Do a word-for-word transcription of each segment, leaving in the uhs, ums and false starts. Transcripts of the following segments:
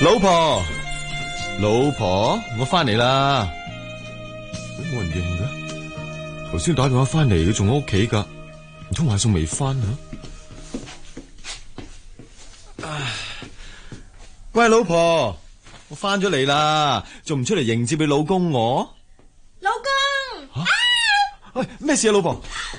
老婆，老婆，我翻嚟啦。冇人應嘅，頭先打電話翻嚟，佢仲喺屋企噶，唔通話餸未翻啊？喂，老婆，我翻咗嚟啦，仲唔出嚟迎接你老公我？ 老公， 吓、啊，喂，咩事啊，老婆？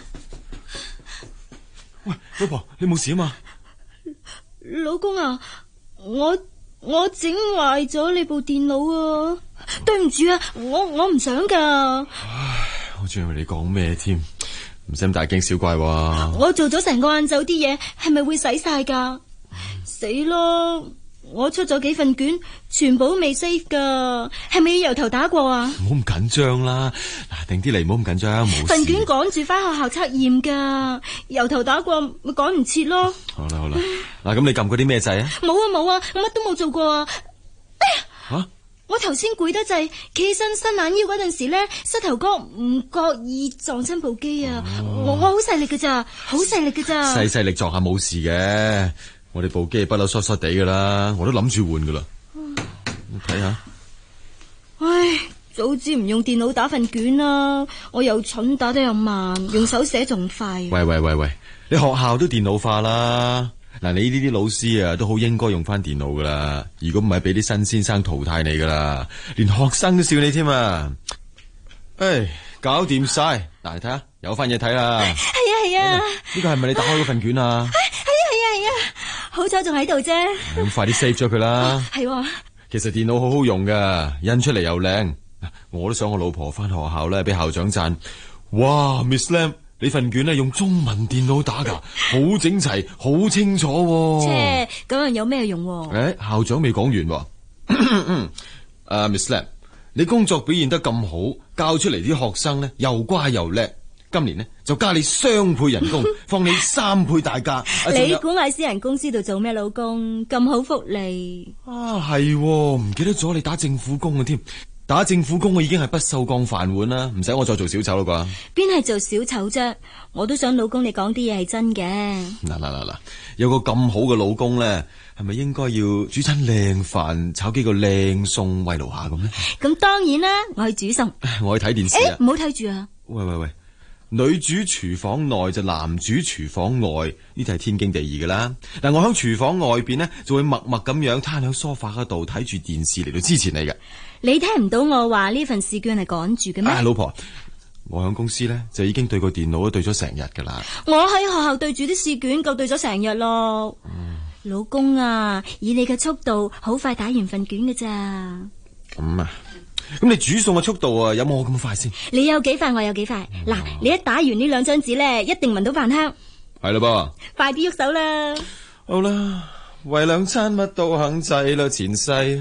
喂，老婆，你冇事啊嘛？ 老公啊，我我整壞咗你部電腦啊！對唔住啊，我我唔想噶。 唉，我仲以為你講咩添，唔使咁大驚小怪喎。 我做咗成個晏晝啲嘢，係咪會洗晒噶？死咯！我出咗幾份卷，全部都未 save 噶，係咪要由頭打過啊？ 唔好咁緊張啦，嗱，定啲嚟，唔好咁緊張，冇事。 份卷趕住翻學校測驗噶，由頭打過咪趕唔切咯。 好啦好啦，嗱，咁你撳嗰啲咩掣啊？ 冇啊冇啊，我乜都冇做過啊！哎呀， 吓、啊！ 我頭先攰得滯，企起身伸懶腰嗰陣時咧，膝頭哥唔覺意撞親部機啊！哦、我我好細力噶咋，好細力噶咋。 細細力撞下冇事嘅，我哋部機不嬲疏疏地噶啦，我都諗住換噶啦。你睇下， 唉，早知唔用電腦打份卷啦，我又蠢打得又慢，用手寫仲快。 喂喂喂喂，你學校都電腦化啦。嗱，你呢啲老師啊，都好應該用翻電腦噶啦。如果唔係，俾啲新先生淘汰你噶啦，連學生都笑你添啊！唉，搞掂晒，嗱，你睇下，有翻嘢睇啦。係啊係啊， 呢個係咪你打開嗰份卷啊？ 係啊係啊係啊，好彩仲喺度啫。 咁快啲 save 咗佢啦。係、 啊， 其實電腦好好用噶，印出嚟又靚。我都想我老婆翻學校咧，俾校長讚。哇 ，Miss Lam。你份卷咧用中文電腦打噶，好整齊，好清楚、啊。 切，咁樣有咩用、啊？ 誒、欸，校長未講完。誒、uh, ，Miss Lam， 你工作表現得咁好，教出嚟啲學生咧又乖又叻，今年呢就加你雙倍人工，放你三倍大假。 你估喺私人公司度做咩？老公咁好福利啊？係唔記得咗你打政府工嘅添。打政府工我已經係不鏽鋼飯碗啦，唔使我再做小丑啦啩？邊係做小丑啫？我都想老公你講啲嘢係真嘅。 嗱嗱嗱嗱，有個咁好嘅老公咧，係咪應該要煮餐靚飯，炒幾個靚餸慰勞下咁咧？ 咁當然啦，我去煮餸， 我去睇電視啊！ 唔好睇住啊！ 喂喂喂，女主廚房內就男主廚房外，呢啲係天經地義噶啦。但我喺廚房外邊呢，就會默默咁樣攤喺梳化嗰度睇住電視嚟到支持你嘅。 你聽唔到我話呢份試卷係趕住嘅咩？ 啊，老婆，我喺公司咧就已經對個電腦都對咗成日噶啦。 我喺學校對住啲試卷夠對咗成日咯。嗯、老公啊，以你嘅速度，好快打完份卷嘅咋？ 咁啊，咁你煮餸嘅速度啊，有冇我咁快先？ 你有幾快，我有幾快。嗱、嗯，你一打完呢兩張紙咧，一定聞到飯香。 係啦噃， 快啲喐手啦！ 好啦，為兩餐乜都肯制啦，前世。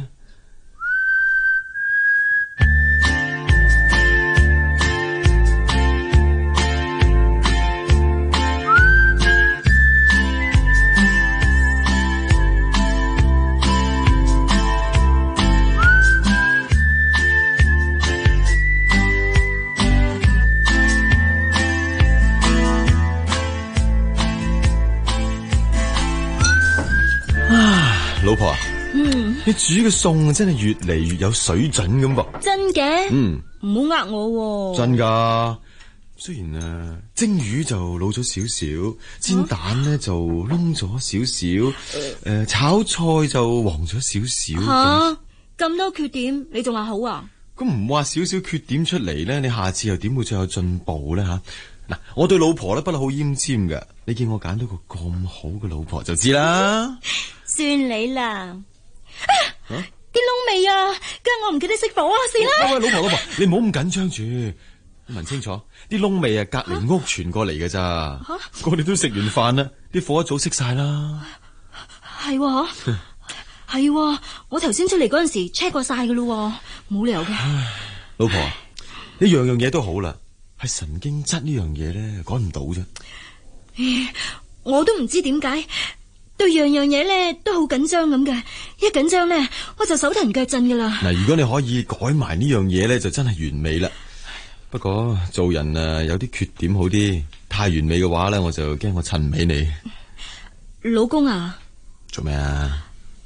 老婆啊，嗯，你煮嘅餸真係越嚟越有水準咁噃。 真嘅？嗯，唔好呃我。 真噶，雖然啊蒸魚就老咗少少，煎蛋咧就燶咗少少，誒、呃、炒菜就黃咗少少。 吓，咁多缺點，你仲話好啊？ 咁唔話少少缺點出嚟咧，你下次又點會再有進步咧吓？嗱，我對老婆咧不嬲好奄尖噶，你見我揀到個咁好嘅老婆就知啦。 算你啦，啲窿味啊！今日我唔記得熄火啊，死啦！ 喂，老婆老婆，你唔好咁緊張住，問清楚，啲窿味啊隔籬屋傳過嚟嘅咋？啊、我哋都食完飯啦，啲火一早熄晒啦。 係喎，係喎，我頭先出嚟嗰陣時 check 過晒噶咯，冇理由嘅。 老婆，你樣樣嘢都好啦，係神經質呢樣嘢咧改唔到啫。 我都唔知點解。對樣樣嘢咧都好緊張咁嘅，一緊張咧我就手騰腳震噶啦。嗱， 如果你可以改埋呢樣嘢咧，就真係完美啦。不過做人啊，有啲缺點好啲，太完美嘅話咧，我就驚我襯唔起你。 老公啊， 做咩啊？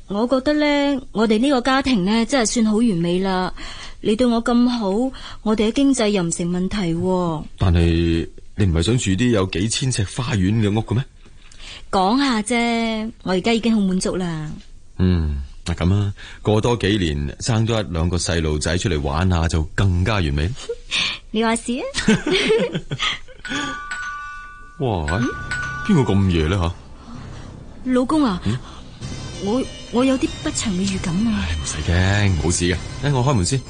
我覺得咧，我哋呢個家庭咧真係算好完美啦。你對我咁好，我哋嘅經濟又唔成問題喎。 但係你唔係想住啲有幾千尺花園嘅屋嘅咩？ 講下啫，我而家已經好滿足啦。 嗯，嗱咁啊，過多幾年生多一兩個細路仔出嚟玩下就更加完美。 你話事啊？ 哇，邊個咁夜咧吓？ 老公啊， 嗯、 我我有啲不祥嘅預感啊。 唔使驚，冇事嘅。等我開門先。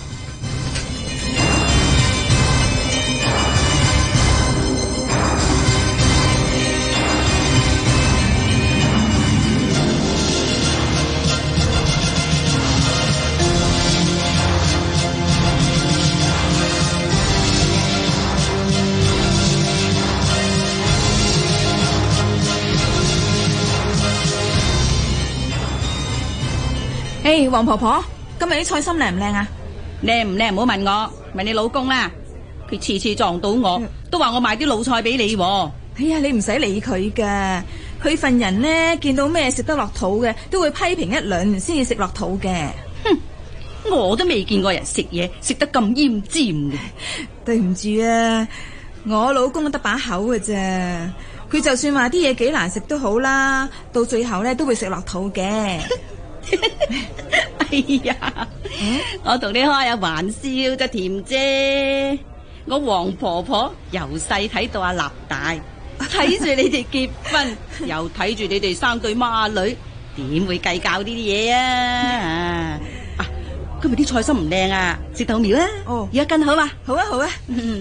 誒，黃婆婆，今日啲菜心靚唔靚啊？ 靚唔靚唔好問我，問你老公啦。佢次次撞到我，嗯、都話我買啲老菜俾你。 哎呀，你唔使理佢噶，佢份人呢，見到咩食得落肚嘅，都會批評一輪先至食落肚嘅。 哼，我都未見過人食嘢食得咁奄尖嘅。 對唔住啊，我老公得把口嘅啫，佢就算話啲嘢幾難食都好啦，到最後咧都會食落肚嘅。 哎呀，嗯、我同你開下玩笑啫，甜姐。我黃婆婆由細睇到阿立大，睇住你哋結婚，又睇住你哋生對孖女，點會計較呢啲嘢啊？啊，今日啲菜心唔靚啊，食豆苗啊。哦，而家跟好嘛？ 好啊，好啊。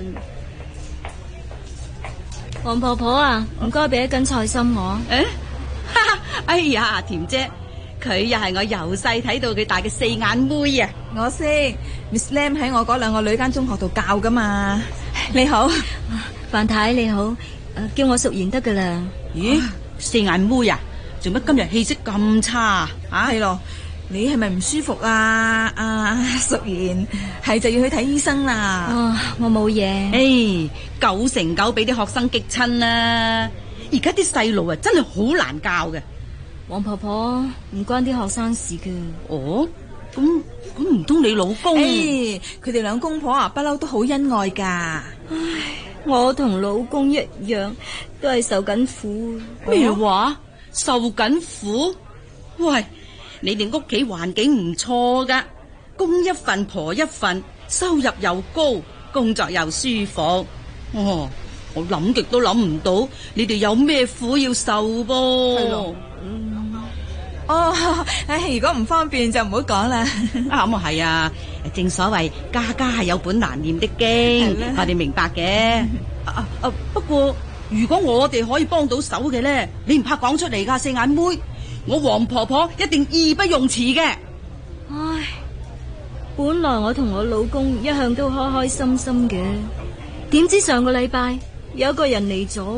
黃婆婆啊，唔該俾一斤菜心我。 誒，哎呀，甜姐。佢又係我由細睇到佢大嘅四眼妹啊！ 我識 Miss Lam 喺我嗰兩個女間中學度教噶嘛。你好， 范太你好，叫我淑賢得噶啦。 咦，四眼妹啊，做乜今日氣色咁差啊？ 係咯，你係咪唔舒服啊？啊，淑賢係就要去睇醫生啦。 哦，我冇嘢。 誒，九成九俾啲學生激親啦。而家啲細路啊，真係好難教嘅。 黃婆婆唔關啲學生事嘅。 哦，咁咁唔通你老公？ 誒，佢哋兩公婆啊，不嬲都好恩愛噶。 唉，我同老公一樣，都係受緊苦。 咩話？受緊苦？喂，你哋屋企環境唔錯噶，公一份婆一份，收入又高，工作又舒服。哦，我諗極都諗唔到，你哋有咩苦要受噃？係咯。 嗯哦，唉，如果唔方便就唔好講啦。 啱啊，係啊，正所謂家家係有本難念的經，我哋明白嘅。啊啊，不過如果我哋可以幫到手嘅咧，你唔怕講出嚟噶，四眼妹，我黃婆婆一定義不容辭嘅。 唉，本來我同我老公一向都開開心心嘅，點知上個禮拜有一個人嚟咗。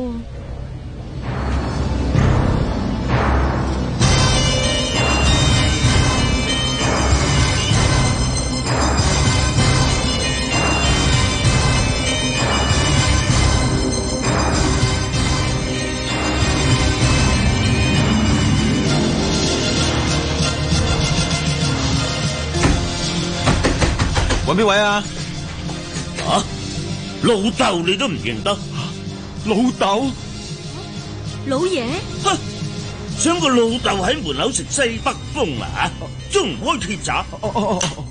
揾邊位啊？ 啊，老豆你都唔認得？ 啊、老豆？ 老爺？ 哼，想個老豆喺門口食西北風啊？仲唔開鐵閘？ 哦哦哦哦！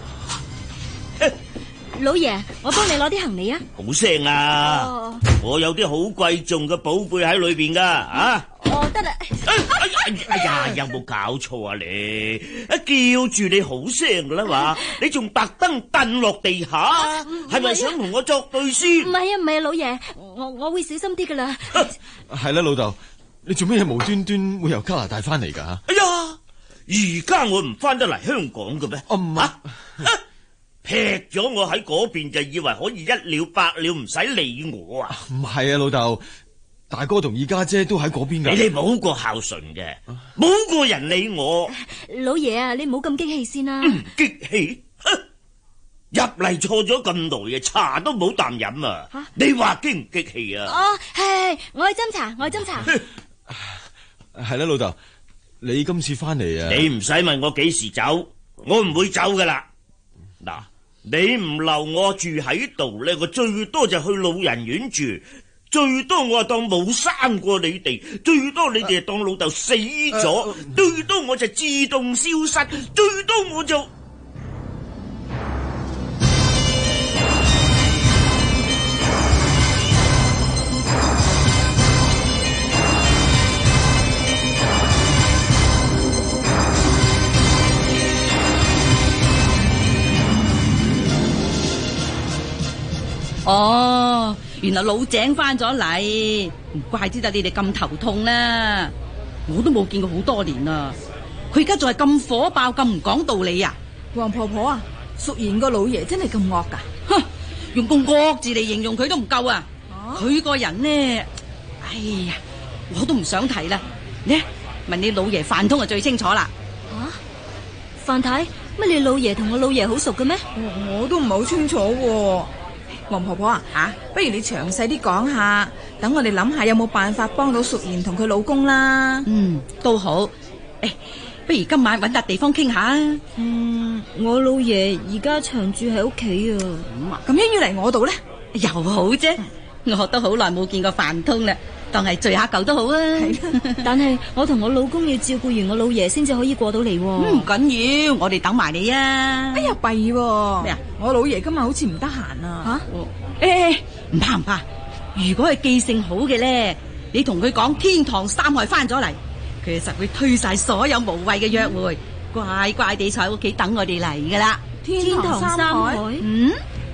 老爺，我幫你攞啲行李啊！ 好聲啊！哦、我有啲好貴重嘅寶貝喺裏邊噶啊！ 哦，得啦。 哎哎哎呀，有冇搞錯啊你？一叫住你好聲噶啦嘛，你仲特登蹬落地下，係咪想同我作對先？ 唔係啊，唔係啊，老爺，我我會小心啲噶啦。 係啦，老豆，你做咩嘢無端端會由加拿大翻嚟噶？ 哎呀，而家我唔翻得嚟香港嘅咩？ 哦唔係。 劈咗我喺嗰邊就以為可以一了百了，唔使理我啊！ 唔係啊，老豆，大哥同二家姐都喺嗰邊噶。 你哋冇個孝順嘅，冇個人理我。 老爺啊，你唔好咁激氣先啦。 唔激氣？入嚟錯咗咁耐啊，茶都冇啖飲啊！啊你話激唔激氣啊？ 哦，係，我去斟茶，我去斟茶。 係啦，老豆， 你今次翻嚟啊？ 你唔使問我幾時走，我唔會走噶啦。嗱，你唔留我住喺度咧，我最多就去老人院住，最多我就當冇生過你哋，最多你哋就當老豆死咗，最多我就自動消失，最多我就。 哦，原來老井翻咗嚟，唔怪之得你哋咁頭痛啦。我都冇見過好多年啦，佢而家仲係咁火爆，咁唔講道理啊！ 黃婆婆啊，淑賢個老爺真係咁惡噶？ 哼，用個惡字嚟形容佢都唔夠啊！佢個人呢，哎呀，我都唔想提啦。呢，問你老爺范通就最清楚啦。 啊，范太，乜你老爺同我老爺好熟嘅咩？ 我，我都唔係好清楚喎。黃婆婆啊，啊，不如你詳細啲講下，等我哋諗下有冇辦法幫到淑賢同佢老公啦。 嗯，都好。誒，不如今晚搵笪地方傾下啊。 嗯，我老爺而家長住喺屋企啊。 咁啊， 咁應要嚟我度咧？ 又好啫。我都好耐冇見過范通啦，當係聚下舊都好啊。 但係我同我老公要照顧完我老爺先至可以過到嚟。 唔緊要，我哋等埋你啊。 哎呀，弊喎！ 咩啊？ 我老爺今日好似唔得閒啊。 吓？誒，唔怕唔怕。如果係記性好嘅咧，你同佢講天堂三害翻咗嚟，佢實會推晒所有無謂嘅約會，乖乖地坐喺屋企等我哋嚟噶啦。 天堂三害？ 嗯。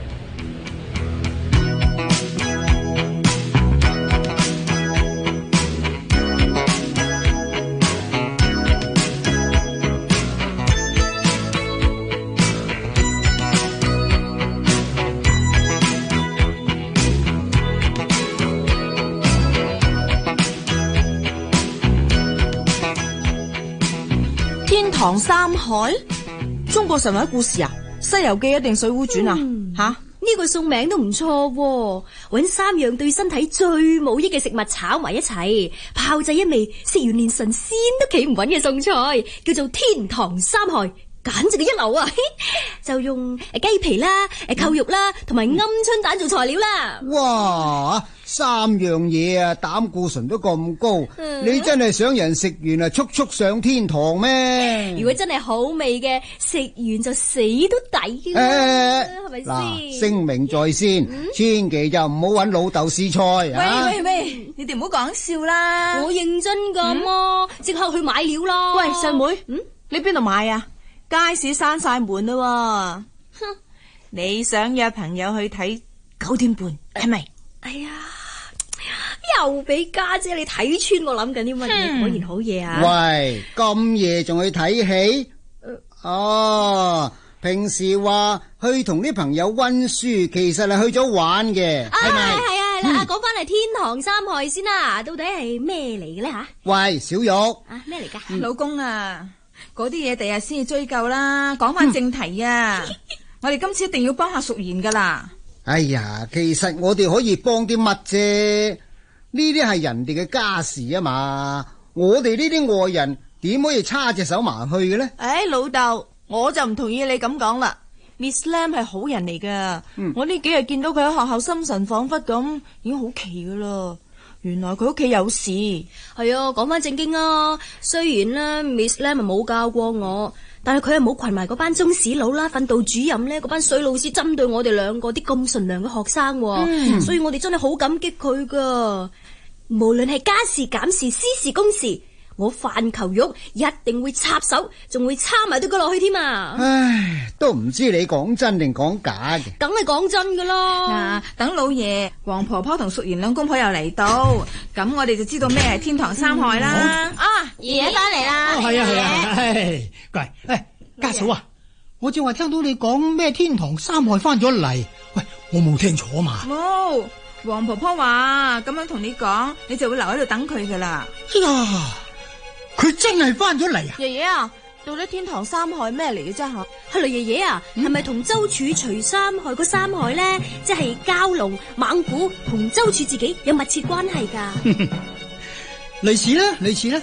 天堂三海，中國神話故事啊，《西遊記》一定《水滸傳》啊？吓、嗯， 呢個送名都唔錯，搵三樣對身體最冇益嘅食物炒埋一齊，炮製一味食完連神仙都企唔穩嘅餸菜，叫做天堂三害，簡直係一流啊！就用誒雞皮啦、誒扣肉啦，同埋鵪鶉蛋做材料啦。 哇！三樣嘢啊，膽固醇都咁高，嗯、你真係想人食完啊，速速上天堂咩？ 如果真係好味嘅，食完就死都抵嘅，係咪先？ 嗱，聲明在先，嗯、千祈就唔好搵老豆試菜。 喂、 啊、 喂喂，你哋唔好講笑啦！ 我認真咁，即、嗯、刻去買料啦。 喂，細妹， 嗯， 你邊度買啊？街市閂晒門啦。哼，你想約朋友去睇九點半係咪？ 哎呀！又俾家姐你睇穿我諗緊啲乜嘢，嗯、果然好嘢啊！ 喂，咁夜仲去睇戲？呃、哦，平時話去同啲朋友溫書，其實係去咗玩嘅，係咪？係啊係啦，講翻嚟天堂三害先啦，到底係咩嚟嘅咧吓？ 喂，小玉啊，咩嚟噶？ 嗯、老公啊，嗰啲嘢第日先至追究啦。講翻正題啊，嗯、我哋今次一定要幫下淑賢噶啦。 哎呀，其實我哋可以幫啲乜啫？呢啲係人哋嘅家事啊嘛，我哋呢啲外人點可以叉隻手埋去嘅咧？ 誒，老豆，我就唔同意你咁講啦。Miss Lam 係好人嚟噶，嗯、我呢幾日見到佢喺學校心神恍惚咁，已經好奇噶啦。原來佢屋企有事。 係啊，講翻正經啊，雖然咧 Miss Lam 冇教過我，但係佢係冇群埋嗰班中史佬啦、訓導主任咧、嗰班水老師針對我哋兩個啲咁純良嘅學生，嗯、所以我哋真係好感激佢噶。無論係家事、減事、私事、公事，我范求玉一定會插手，仲會插埋對佢落去添啊！ 唉，都唔知你講真定講假嘅， 梗係講真噶啦。 嗱、啊，等老爺、黃婆婆同淑賢兩公婆又嚟到，咁我哋就知道咩係天堂三害啦。 嗯、啊，爺爺翻嚟啦！ 係啊係啊，唉，乖，唉，家嫂啊，我正話聽到你講咩天堂三害翻咗嚟，喂，我冇聽錯嘛？ 冇。黃婆婆話咁樣同你講，你就會留喺度等佢噶啦。 呀，佢真係翻咗嚟啊！ 爺爺啊，到底天堂三害咩嚟嘅啫？吓， 係啦，爺爺啊，係咪同周處除三害嗰三害咧，即係蛟龍、猛虎同周處自己有密切關係噶？ 類似啦，類似啦。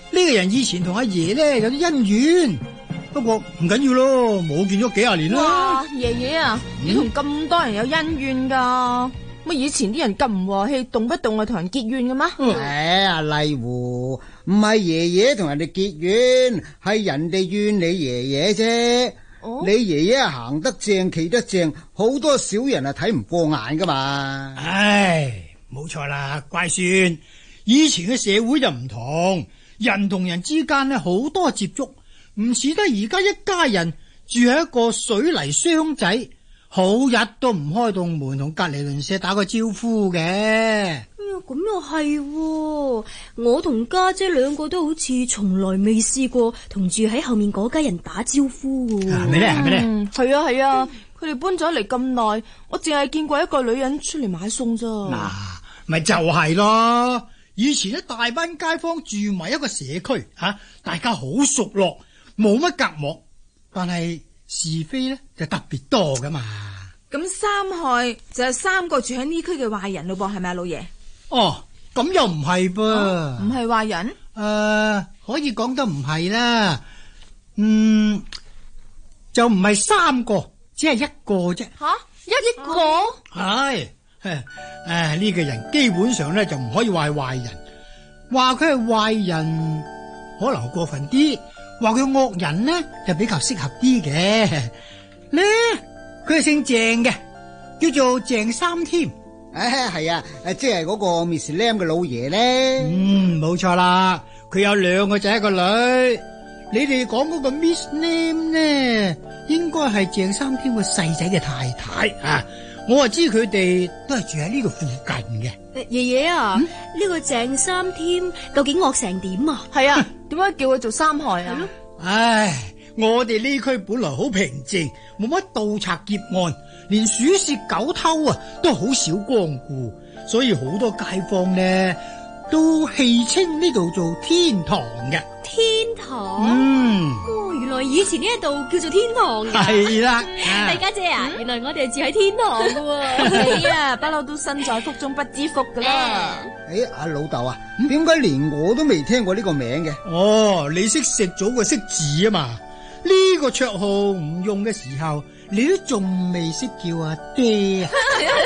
個人以前同阿爺咧有啲恩怨，不過唔緊要咯，冇見咗幾廿年啦。 哇，爺爺啊，你同咁多人有恩怨噶？乜以前啲人咁唔和氣，動不動就同人結怨嘅咩？ 誒，阿麗湖，唔係爺爺同人哋結怨，係人哋怨你爺爺啫。 哦， 你爺爺行得正，企得正，好多小人啊睇唔過眼噶嘛。 唉，冇錯啦，乖孫，以前嘅社會就唔同，人同人之間呢好多接觸，唔似得而家一家人住喺一個水泥箱仔，好日都唔開棟門同隔籬鄰舍打個招呼嘅。 咁又係，我同家姐兩個都好似從來未試過同住喺後面嗰家人打招呼。 係咪咧？係咪咧？ 嗯，係啊係啊，佢哋搬咗嚟咁耐，我淨係見過一個女人出嚟買餸咋。 嗱，咪就係咯。以前一大班街坊住埋一個社區吓、啊，大家好熟絡，冇乜隔膜，但係是非咧就特別多噶嘛。 咁三害就係三個住喺呢區嘅壞人咯噃，係咪啊，老爺？ 哦，咁又唔係噃， 唔係壞人？ 誒、呃，可以講得唔係啦，嗯，就唔係三個，只係一個啫。 吓、啊，一個？ 係，誒、啊，呢、這個人基本上咧就唔可以話係壞人，話佢係壞人可能過分啲，話佢惡人呢就比較適合啲嘅。咧，佢係姓鄭嘅，叫做鄭三添。 誒，係啊，誒，即係嗰個 Miss Lam 嘅老爺咧。 嗯，冇錯啦，佢有兩個仔一個女。你哋講嗰個 Miss Lam 呢，應該係鄭三添個細仔嘅太太啊。我啊知佢哋都係住喺呢個附近嘅。 爺爺啊，呢、嗯、個鄭三添究竟惡成點啊？ 係啊，點解叫佢做三害啊？ 唉，我哋呢區本來好平靜，冇乜盜賊劫案。連鼠竊狗偷啊都好少光顧，所以好多街坊呢都戲稱呢度做天堂嘅。 天堂？ 嗯， 哦，原來以前呢一度叫做天堂嘅。 係啦， 大家姐啊，嗯、原來我哋住喺天堂嘅喎。 你啊，不嬲都身在福中不知福噶啦。 誒，阿老豆啊，點解、嗯、連我都未聽過呢個名嘅？ 哦，你識食早過識字啊嘛？呢、這個綽號唔用嘅時候，你都仲未識叫阿爹啊？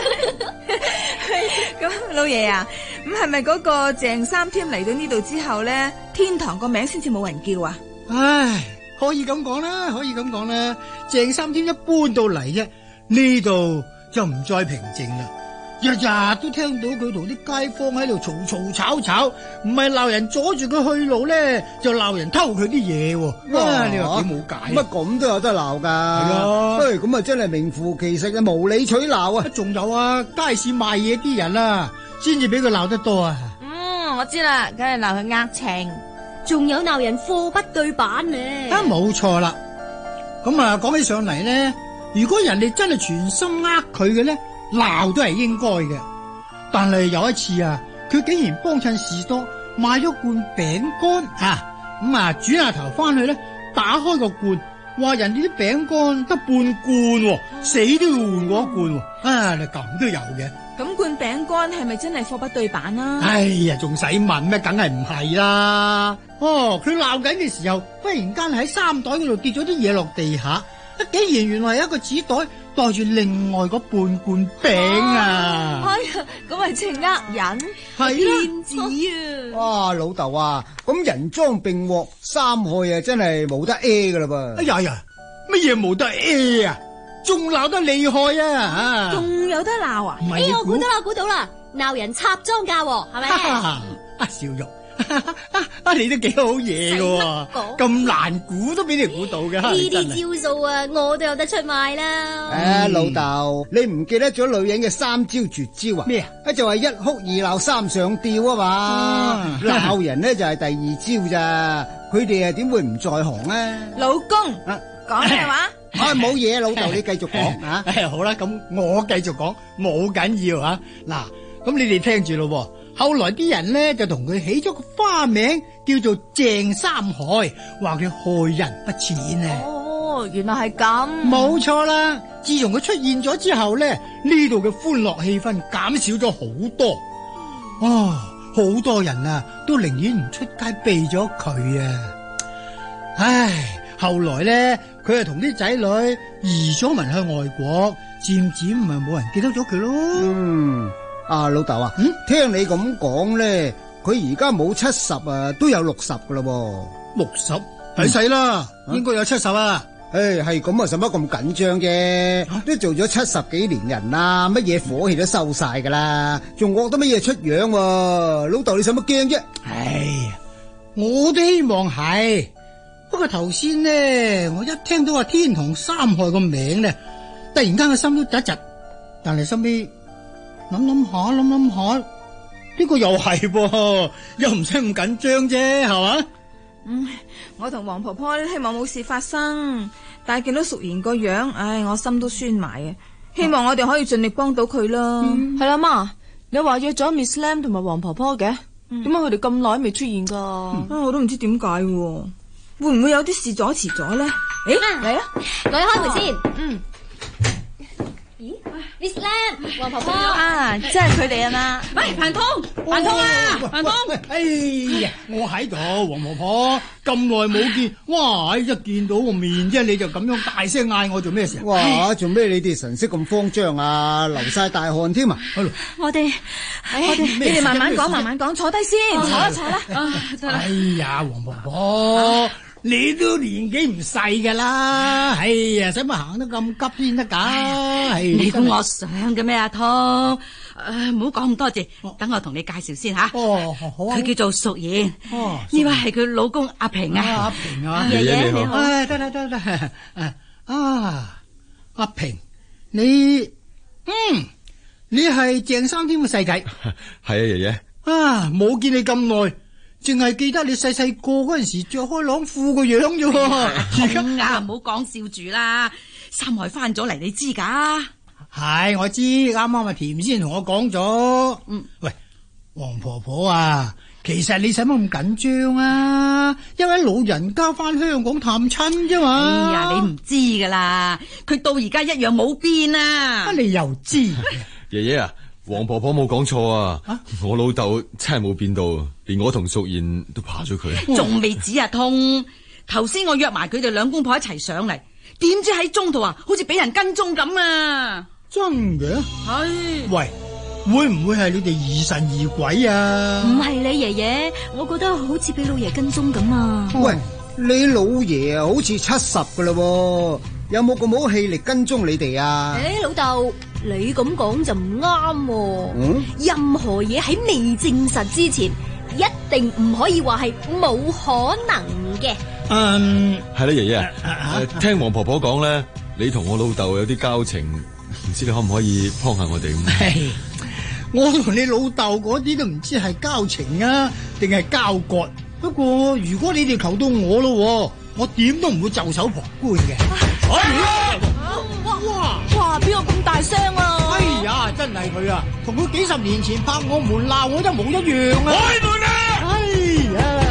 咁老爺啊，咁係咪嗰個鄭三添嚟到呢度之後咧，天堂個名先至冇人叫啊？ 唉，可以咁講啦，可以咁講啦。鄭三添一搬到嚟啫，呢度就唔再平靜啦。日日都聽到佢同啲街坊喺度嘈嘈吵吵，唔係鬧人阻住佢去路咧，就鬧人偷佢啲嘢。哇！你話幾冇解？ 乜咁都有得鬧噶？係啊， 誒，咁啊真係名副其實嘅無理取鬧啊！ 仲有啊，街市賣嘢啲人啊，先至俾佢鬧得多啊。 嗯，我知啦，梗係鬧佢呃情， 仲有鬧人貨不對版咧。 啊，冇錯啦。咁啊，講起上嚟咧，如果人哋真係全心呃佢嘅咧，鬧都係應該嘅，但係有一次啊，佢竟然幫襯士多買咗罐餅乾啊，咁啊轉下頭翻去咧，打開個罐，話人哋啲餅乾得半罐，死都要換過一罐，啊，你咁都有嘅？ 咁罐餅乾係咪真係貨不對版啊？ 哎呀，仲使問咩？梗係唔係啦！哦，佢鬧緊嘅時候，忽然間喺衫袋嗰度跌咗啲嘢落地下，竟然原來係一個紙袋。袋住另外嗰半罐餅啊！ 哎呀，咁係情呃人， 係騙子啊！ 哇，老豆啊，咁人贓並獲，三害啊，真係冇得 A 噶啦噃！ 哎呀呀，乜嘢冇得 A 啊？仲鬧得厲害啊！ 仲有得鬧啊？ 哎呀，我估到啦，估到啦，鬧人插贓嫁係咪？ 啊，小玉。啊！你都幾好嘢嘅，咁難估都俾你估到嘅。 呢啲招數啊，我都有得出賣啦。 誒，老豆，你唔記得咗女人嘅三招絕招啊？ 咩啊？ 啊就係一哭二鬧三上吊啊嘛。鬧人呢就係第二招咋，佢哋啊點會唔在行啊？ 老公，講咩話？ 啊冇嘢，老豆你繼續講啊。 誒好啦，咁我繼續講，冇緊要啊。嗱，咁你哋聽住咯。後來啲人咧就同佢起咗個花名，叫做鄭三害，話佢害人不淺啊！ 哦，原來係咁， 冇錯啦。自從佢出現咗之後咧，呢度嘅歡樂氣氛減少咗好多。哦， 好多人啊都寧願唔出街避咗佢啊。唉，後來咧佢係同啲仔女移咗民去外國，漸漸咪冇人記得咗佢咯。 嗯，啊老豆啊，嗯，聽你咁講咧，佢而家冇七十啊，都有六十噶啦噃。 六十睇細啦，應該有七十啊。 誒，係咁啊，使乜咁緊張啫？都做咗七十幾年人啦，乜嘢火氣都收晒噶啦，仲惡得乜嘢出樣喎？老豆你使乜驚啫？ 唉，我都希望係，不過頭先呢，我一聽到話天堂三害個名咧，突然間個心都窒一窒，但係心尾諗諗下諗諗下，呢個又係噃，又唔使咁緊張啫，係嘛？ 嗯，我同黃婆婆都希望冇事發生，但係見到淑賢個樣，唉，我心都酸埋啊！希望我哋可以盡力幫到佢啦。 係啦，媽，你話約咗 Miss Lam 同埋黃婆婆嘅，點解佢哋咁耐未出現噶？ 啊，我都唔知點解，會唔會有啲事阻遲咗咧？誒，嚟啦， 我去開門先。 嗯。 咦 ，Miss Lam， 黃婆婆啊，即係佢哋啊嘛。 喂，彭通，彭通啊，彭通。 哎呀，我喺度，黃婆婆咁耐冇見，哇！一見到個面啫，你就咁樣大聲嗌我做咩事？ 哇！做咩你哋神色咁慌張啊？流晒大汗添啊！ 我哋，我哋，你哋慢慢講，慢慢講，坐低先，坐啦，坐啦。 哎呀，黃婆婆。你都年紀唔細噶啦，哎呀，使乜行得咁急先得噶？ 你估我想嘅咩，阿通？誒，唔好講咁多字，等我同你介紹先吓。 哦，好啊。 佢叫做淑賢， 哦， 呢位係佢老公阿平啊。 阿平啊， 爺爺你好。 唉，得得得得，啊，阿平，你，嗯，你係鄭三添嘅細仔。 係啊，爺爺。 啊，冇見你咁耐。淨係記得你細細個嗰陣時着開朗褲個樣啫， 而家啊，唔好講笑住啦。三害翻咗嚟，你知噶？ 係我知，啱啱阿甜先同我講咗。嗯，喂，黃婆婆啊，其實你使乜咁緊張啊？因為老人家翻香港探親啫嘛。 哎呀，你唔知噶啦，佢到而家一樣冇變啊。 乜你又知？ 爺爺啊！黃婆婆冇講錯啊！啊我老豆真係冇變到，連我同淑賢都怕咗佢。 仲未止啊，通！頭先我約埋佢哋兩公婆一齊上嚟，點知喺中途啊，好似俾人跟蹤咁啊！ 真嘅？ 係。 喂，會唔會係你哋疑神疑鬼啊？ 唔係你爺爺，我覺得好似俾老爺跟蹤咁啊！ 喂，你老爺啊，好似七十噶啦，有冇咁好氣力跟蹤你哋啊？ 誒，老豆。你咁講就唔啱，嗯、任何嘢喺未證實之前，一定唔可以話係冇可能嘅。 嗯， 係啦，爺爺，啊、聽黃婆婆講咧，你同我老豆有啲交情，唔知你可唔可以幫下我哋咁？ 我同你老豆嗰啲都唔知係交情啊，定係交割。不過如果你哋求到我咯，我點都唔會袖手旁觀嘅。 哇！哇！邊個咁大聲啊？ 哎呀，真係佢啊，同佢幾十年前拍我門鬧我一模一樣啊！開門啊！哎呀！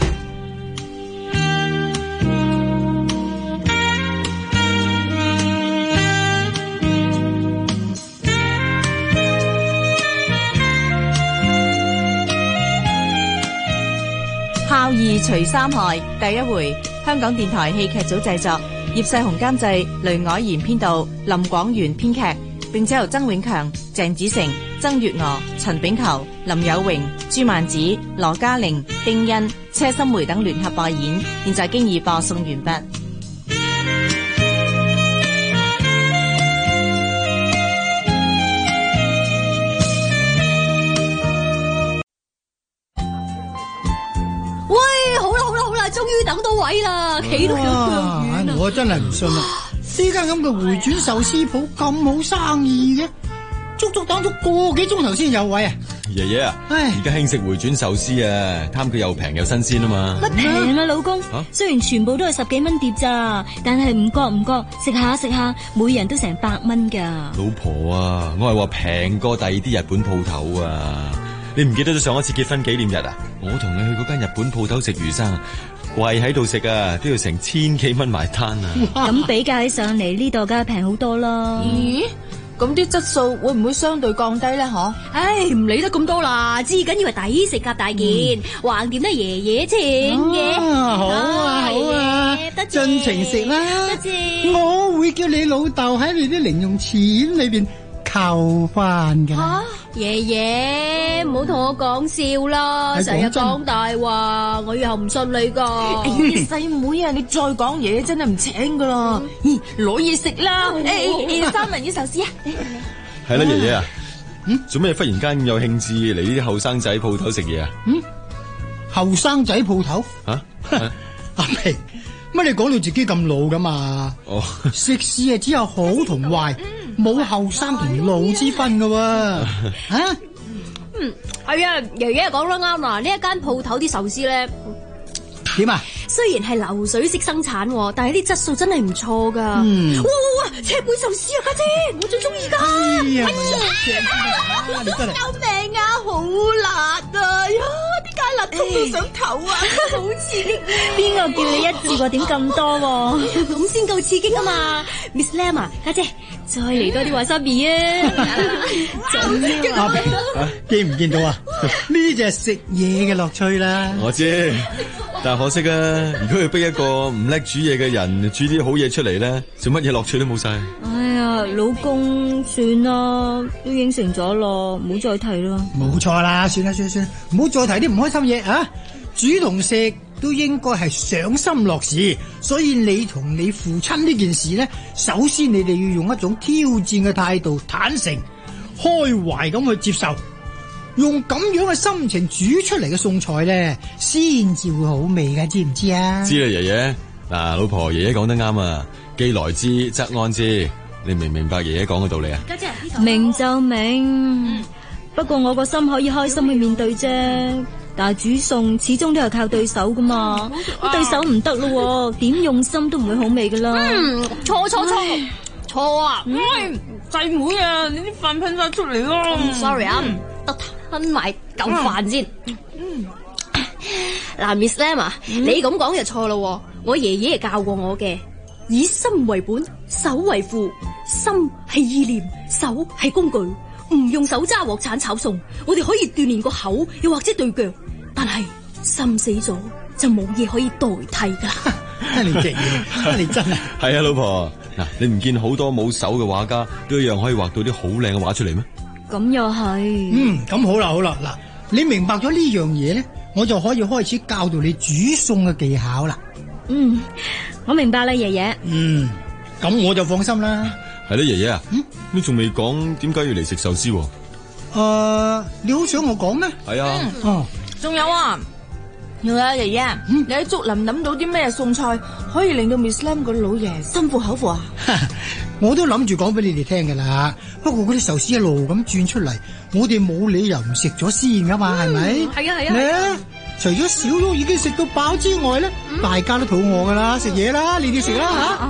孝義除三害第一回，香港電台戲劇組製作。葉世雄監製，雷凱賢編導，林廣元編劇，並且由曾永強、鄭子誠、曾月娥、陳炳球、林有榮、朱曼子、羅嘉玲、丁欣、車心梅等聯合播演。現在經已播送完畢。 喂，好啦好啦好啦，終於等到位啦，企到有腳軟啊！ 我真係唔信啊！呢間咁嘅回轉壽司鋪咁好生意嘅，足足等咗個幾鐘頭先有位啊！ 爺爺啊，而家興食回轉壽司啊，貪佢又平又新鮮啊嘛！ 乜平啊，老公？啊、雖然全部都係十幾蚊碟咋，但係唔覺唔覺食下食下，每人都成百蚊噶。 老婆啊，我係話平過第二啲日本鋪頭啊！你唔記得咗上一次結婚紀念日啊？我同你去嗰間日本鋪頭食魚生，跪喺度食啊，都要成千幾蚊埋單啊！ 咁比較起上嚟，呢度梗係平好多啦。 咦？ 咁啲質素會唔會相對降低咧？嗬？ 唉，唔理得咁多啦，至緊要係抵食夾大件，橫掂都係爺爺請嘅。 啊好啊好啊， 得盡情食啦！ 得謝。 我會叫你老豆喺你啲零用錢裏邊扣翻噶。 吓，爺爺唔好同我講笑啦，成日講大話，我以後唔信你噶。 哎呀，細妹啊，你再講嘢真係唔請噶啦。咦，攞嘢食啦！誒誒，三文魚壽司啊！ 係啦，爺爺啊，嗯，做咩忽然間咁有興致嚟呢啲後生仔鋪頭食嘢啊？ 嗯，後生仔鋪頭吓？ 阿皮，乜你講到自己咁老噶嘛？ 哦， 食肆啊只有好同壞，冇後生同老之分噶喎。啊？ 嗯，係啊，爺爺講得啱啦，呢一間鋪頭啲壽司咧。 點啊？ 雖然係流水式生產，但係啲質素真係唔錯噶。 嗯， 哇哇哇！赤貝壽司啊，家姐，我最中意噶。 哎呀， 你真係救命啊！好辣啊！呀，啲芥辣痛到想唞啊，好刺激。邊個叫你一次過點咁多？咁先夠刺激啊嘛 ！Miss Lam 啊，家姐，再嚟多啲 wasabi 啊！ 阿皮，見唔見到啊？呢就係食嘢嘅樂趣啦。 我知。但係可惜啊，如果要逼一個唔叻煮嘢嘅人煮啲好嘢出嚟咧，就乜嘢樂趣都冇晒。 哎呀，老公，算啦，都應承咗咯，唔好再提啦。 冇錯啦，算啦算啦算啦，唔好再提啲唔開心嘢啊！煮同食都應該係賞心樂事，所以你同你父親呢件事咧，首先你哋要用一種挑戰嘅態度，坦誠、開懷咁去接受。用咁樣嘅心情煮出嚟嘅餸菜咧，先至會好味噶，知唔知啊？ 知啦，爺爺。嗱，老婆，爺爺講得啱啊，既來之則安之。你明唔明白爺爺講嘅道理啊？ 家姐，明就明， 嗯、 不過我個心可以開心去面對啫。但係煮餸始終都係靠對手噶嘛，嗯、對手唔得咯，點用心都唔會好味噶啦。嗯，錯錯錯錯啊！ 嗯，細妹啊，你啲飯噴晒出嚟咯。 Sorry 啊，得吞埋嚿飯先。嗱，Miss Lam 啊，你咁講就錯咯。我爺爺係教過我嘅，以心為本，手為輔。心係意念，手係工具。唔用手揸鑊鏟炒餸，我哋可以鍛煉個口，又或者對腳。但係心死咗就冇嘢可以代替噶啦。 你勁啊！你真係係啊，老婆。嗱，你唔見好多冇手嘅畫家都一樣可以畫到啲好靚嘅畫出嚟咩？ 咁又係。 嗯，咁好啦好啦，嗱，你明白咗呢樣嘢咧，我就可以開始教導你煮餸嘅技巧啦。 嗯，我明白啦，爺爺。 嗯，咁我就放心啦。 係咯，爺爺啊， 嗯， 你仲未講點解要嚟食壽司？誒、 呃，你好想我講咩？ 係啊。 嗯、哦， 仲有啊，仲有啊，爺爺，嗯、你喺竹林諗到啲咩餸菜可以令到 Miss Lam 個老爺心服口服啊？ 我都諗住講俾你哋聽噶啦，不過嗰啲壽司一路咁轉出嚟，我哋冇理由唔食咗先噶嘛，係咪？ 係啊係啊。 咧，除咗小玉已經食到飽之外咧，嗯、大家都肚餓噶啦，食嘢啦，你哋食啦吓。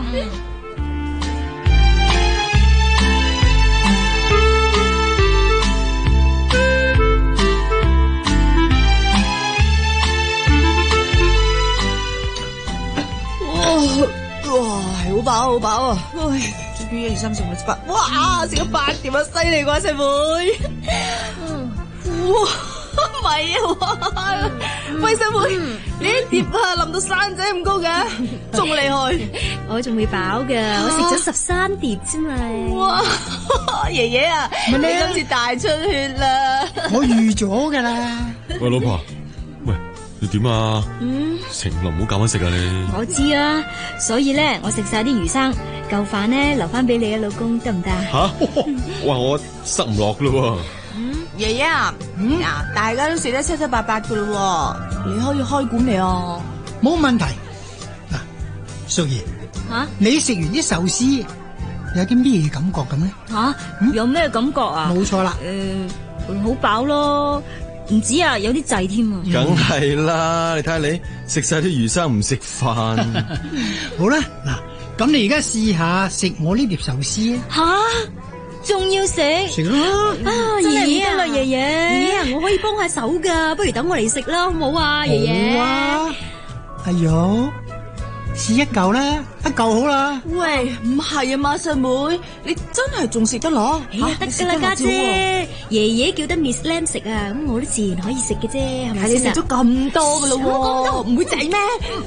哇，好飽好飽啊！唉，終於一二三四五六七八，哇，食咗八碟啊，犀利啩細妹！哇，唔係啊，喂細妹，你一碟啊淋到山仔咁高嘅，仲厲害！ 我仲未飽噶，我食咗十三碟啫嘛。 哇，爺爺啊，你今次大出血啦！ 我預咗噶啦。 喂，老婆。你點啊？嗯，成龍唔好咁樣食啊你！ 我知啊，所以咧我食晒啲魚生，夠飯咧留翻俾你啊，老公得唔得？ 吓，哇我塞唔落咯。 嗯，爺爺啊，嗯嗱，大家都食得七七八八噶咯，你可以開館未啊？ 冇問題。嗱，淑儀， 吓， 你食完啲壽司有啲咩感覺咁咧？ 吓，有咩感覺啊？ 冇錯啦， 誒，好飽咯。唔止啊，有啲滯添啊！ 梗係啦，你睇下你食晒啲魚生唔食飯。 好啦，嗱，咁你而家試下食我呢碟壽司啊！ 吓，仲要食？ 食啦！ 啊，爺爺啊，爺爺，爺爺啊，我可以幫下手噶，不如等我嚟食啦，好唔好啊，爺爺？ 好啊！哎喲， 試一嚿啦，一嚿好啦。 喂，唔係啊，馬細妹，你真係仲食得落？ 哎呀，得噶啦，家姐，爺爺叫得 Miss Lam 食啊，咁我都自然可以食嘅啫，係咪你食咗咁多噶咯喎，唔會滯咩？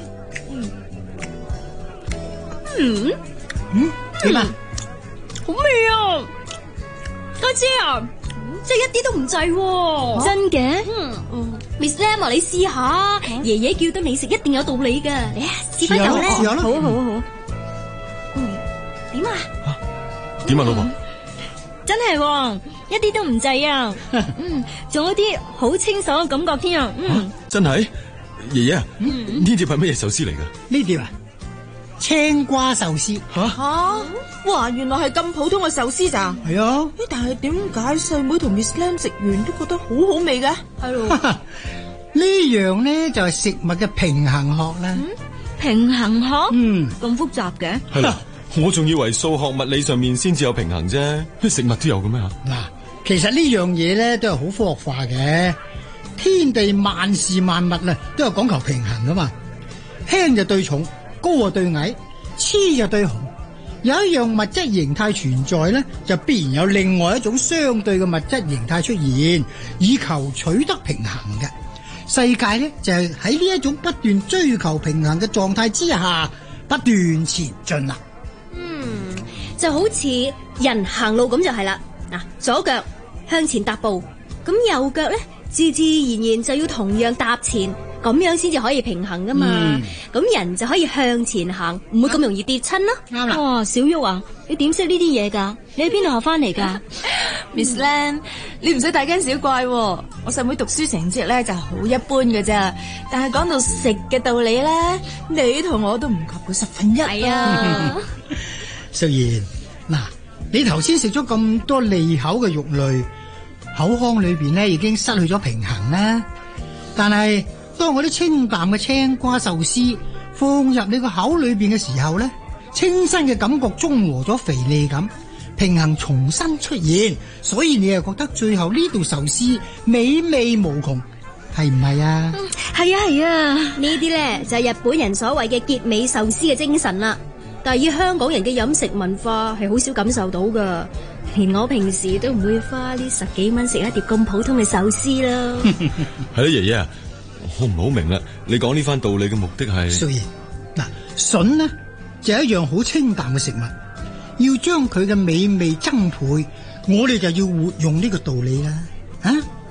嗯嗯，點啊？ 好味啊！家姐啊，即係一啲都唔滯喎。真嘅？嗯 ，Miss Lam 啊，你試下，爺爺叫得你食，一定有道理噶。嚟啊，試翻嚿咧。 試下啦， 好好好。嗯，點啊？ 點啊，老婆？ 真係喎，一啲都唔滯啊！嗯，仲有啲好清爽嘅感覺添啊！嗯， 真係，爺爺啊，呢碟係乜嘢壽司嚟噶？ 呢碟啊，青瓜壽司。吓吓，哇，原來係咁普通嘅壽司咋？ 係啊。 咦，但係點解細妹同 Miss Lam 食完都覺得好好味嘅？係咯。 呢樣呢就係食物嘅平衡學啦。 平衡學？ 嗯， 咁複雜嘅。 係啦，我仲以為數學物理上面先至有平衡啫，食物都有嘅咩吓？ 嗱，其實呢樣嘢咧都係好科學化嘅，天地萬事萬物啊都有講求平衡噶嘛，輕就對重，高就對矮，黐就對紅。有一樣物質形態存在咧，就必然有另外一種相對嘅物質形態出現，以求取得平衡嘅。世界咧就係喺呢一種不斷追求平衡嘅狀態之下，不斷前進啦。 嗯，就好似人行路咁就係啦。嗱，左腳向前踏步，咁右腳咧自自然然就要同樣踏前，咁樣先至可以平衡噶嘛。咁、嗯、人就可以向前行，唔會咁容易跌親咯。 啱啦。 哇，小玉啊，你點識呢啲嘢噶？你喺邊度學翻嚟噶 ？Miss Lam，你唔使大驚小怪喎，我細妹讀書成績咧就好一般嘅咋，但係講到食嘅道理咧，你同我都唔及佢十分一。係啊， 淑賢，嗱，你頭先食咗咁多利口嘅肉類，口腔裏邊咧已經失去咗平衡啦。但係當我啲清淡嘅青瓜壽司放入你個口裏邊嘅時候咧，清新嘅感覺中和咗肥膩感，平衡重新出現，所以你又覺得最後呢道壽司美味無窮，係唔係啊？ 係啊係啊，呢啲咧就係日本人所謂嘅結尾壽司嘅精神啦。但係以香港人嘅飲食文化係好少感受到噶，連我平時都唔會花呢十幾蚊食一碟咁普通嘅壽司啦。 係咯，爺爺啊，我唔好明啦，你講呢番道理嘅目的係？ 淑賢，嗱，筍呢就係一樣好清淡嘅食物，要將佢嘅美味增倍，我哋就要活用呢個道理啦。啊，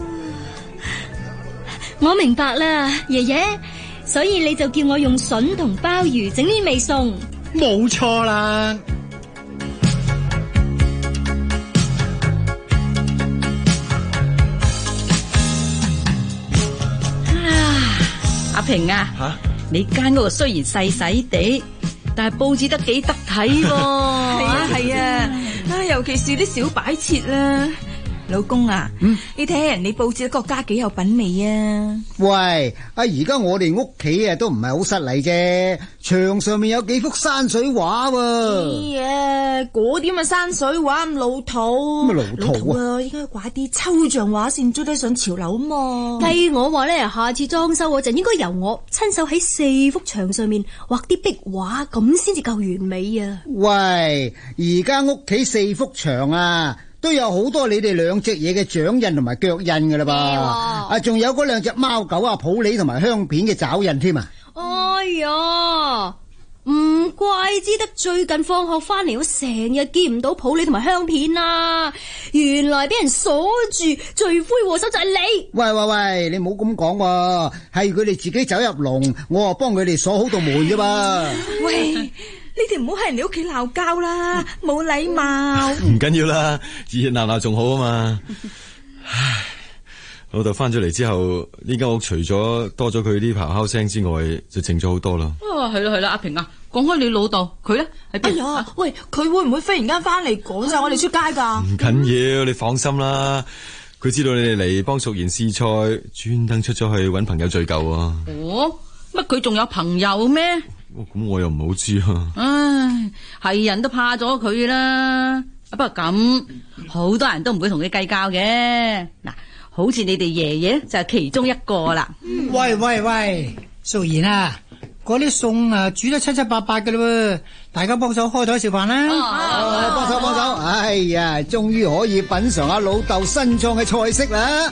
我明白啦，爺爺，所以你就叫我用筍同鮑魚整呢味餸。 冇錯啦。 阿平啊，啊你間屋雖然細細地，但係佈置得幾得體喎。係啊係啊，啊尤其是啲小擺設啦。老公啊，嗯、你睇下人哋佈置個家幾有品味啊！ 喂，啊而家我哋屋企啊都唔係好失禮啫，牆上面有幾幅山水畫喎。 哎呀，嗰啲咪山水畫咁老土， 乜老土啊？ 應該畫啲抽象畫先追得上潮流啊嘛。 計我話咧，下次裝修嗰陣應該由我親手喺四幅牆上面畫啲壁畫，咁先至夠完美啊！ 喂，而家屋企四幅牆啊！都有好多你哋兩隻嘢嘅掌印同埋腳印噶啦噃，啊，仲有嗰兩隻貓狗啊、普洱同埋香片嘅爪印添啊！ 哎呀，唔怪之得最近放學翻嚟，我成日見唔到普洱同埋香片啊！原來俾人鎖住，罪魁禍首就係你！ 喂喂喂，你唔好咁講喎，係佢哋自己走入籠，我啊幫佢哋鎖好道門啫噃。 喂！你哋唔好喺人哋屋企鬧交啦，冇禮貌。 唔緊要啦，熱熱鬧鬧仲好啊嘛。唉，老豆翻咗嚟之後，呢間屋除咗多咗佢啲咆哮聲之外，就靜咗好多啦。 啊，係啦係啦，阿平啊，講開你老豆，佢咧喺邊？ 哎呀，啊、喂，佢會唔會忽然間翻嚟趕晒我哋出街噶？ 唔緊要，你放心啦。佢知道你哋嚟幫淑賢試菜，專登出咗去搵朋友聚舊啊。 哦，乜佢仲有朋友咩？ 咁我又唔好知啊！ 唉，係人都怕咗佢啦。不過咁，好多人都唔會同佢計較嘅。嗱，好似你哋爺爺就係其中一個啦。 喂喂喂，淑賢啊， 嗰啲餸啊煮得七七八八嘅啦喎，大家幫手開台食飯啦。 哦，幫手幫手，哎呀，終於可以品嘗下老豆新創嘅菜式啦。